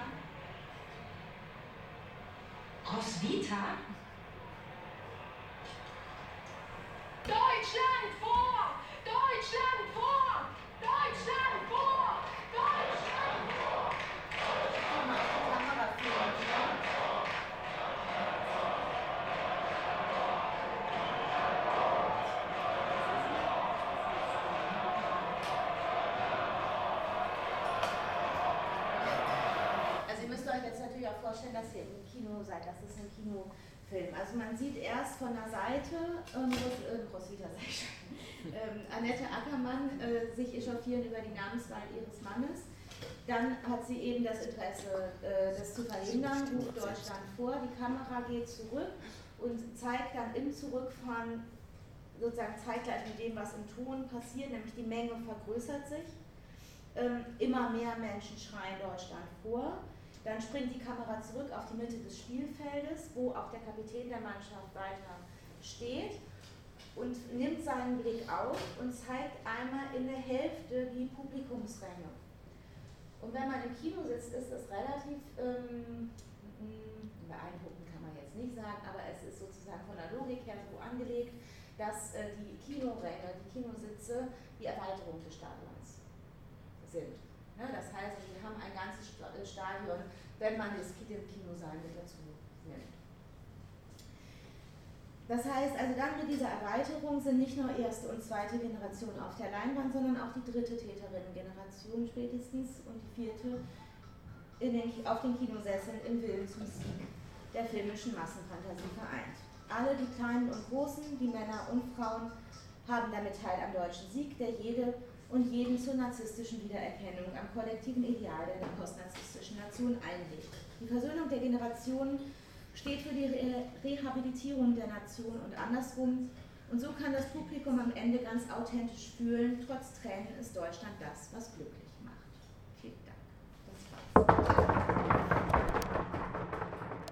Roswitha? Deutschland vor! Deutschland vor! Deutschland vor! Deutschland vor! Also ihr müsst euch jetzt natürlich auch vorstellen, dass ihr im Kino seid. Das ist ein Kinofilm. Also man sieht erst von der Seite Roswitha, sag ich schon, Annette Ackermann sich echauffieren über die Namenswahl ihres Mannes. Dann hat sie eben das Interesse, das zu verhindern, ruft Deutschland vor. Die Kamera geht zurück und zeigt dann im Zurückfahren sozusagen zeitgleich mit dem, was im Ton passiert, nämlich die Menge vergrößert sich. Immer mehr Menschen schreien Deutschland vor. Dann springt die Kamera zurück auf die Mitte des Spielfeldes, wo auch der Kapitän der Mannschaft weiter steht und nimmt seinen Blick auf und zeigt einmal in der Hälfte die Publikumsränge. Und wenn man im Kino sitzt, ist das relativ beeindruckend, kann man jetzt nicht sagen, aber es ist sozusagen von der Logik her so angelegt, dass die Kinoränge, die Kinositze, die Erweiterung des Stadions sind. Ne? Das heißt, wir haben ein ganzes Stadion, wenn man das Kinosaal mit dazu nimmt. Das heißt, also dann mit dieser Erweiterung sind nicht nur erste und zweite Generation auf der Leinwand, sondern auch die dritte Täterinnen-Generation spätestens und die vierte auf den Kinosesseln im Willen zum Sieg der filmischen Massenfantasie vereint. Alle, die Kleinen und Großen, die Männer und Frauen, haben damit Teil am deutschen Sieg, der jede und jeden zur narzisstischen Wiedererkennung am kollektiven Ideal der postnarzisstischen Nation einlegt. Die Versöhnung der Generationen steht für die Rehabilitierung der Nation und andersrum. Und so kann das Publikum am Ende ganz authentisch fühlen, trotz Tränen ist Deutschland das, was glücklich macht. Vielen Dank. Das war's.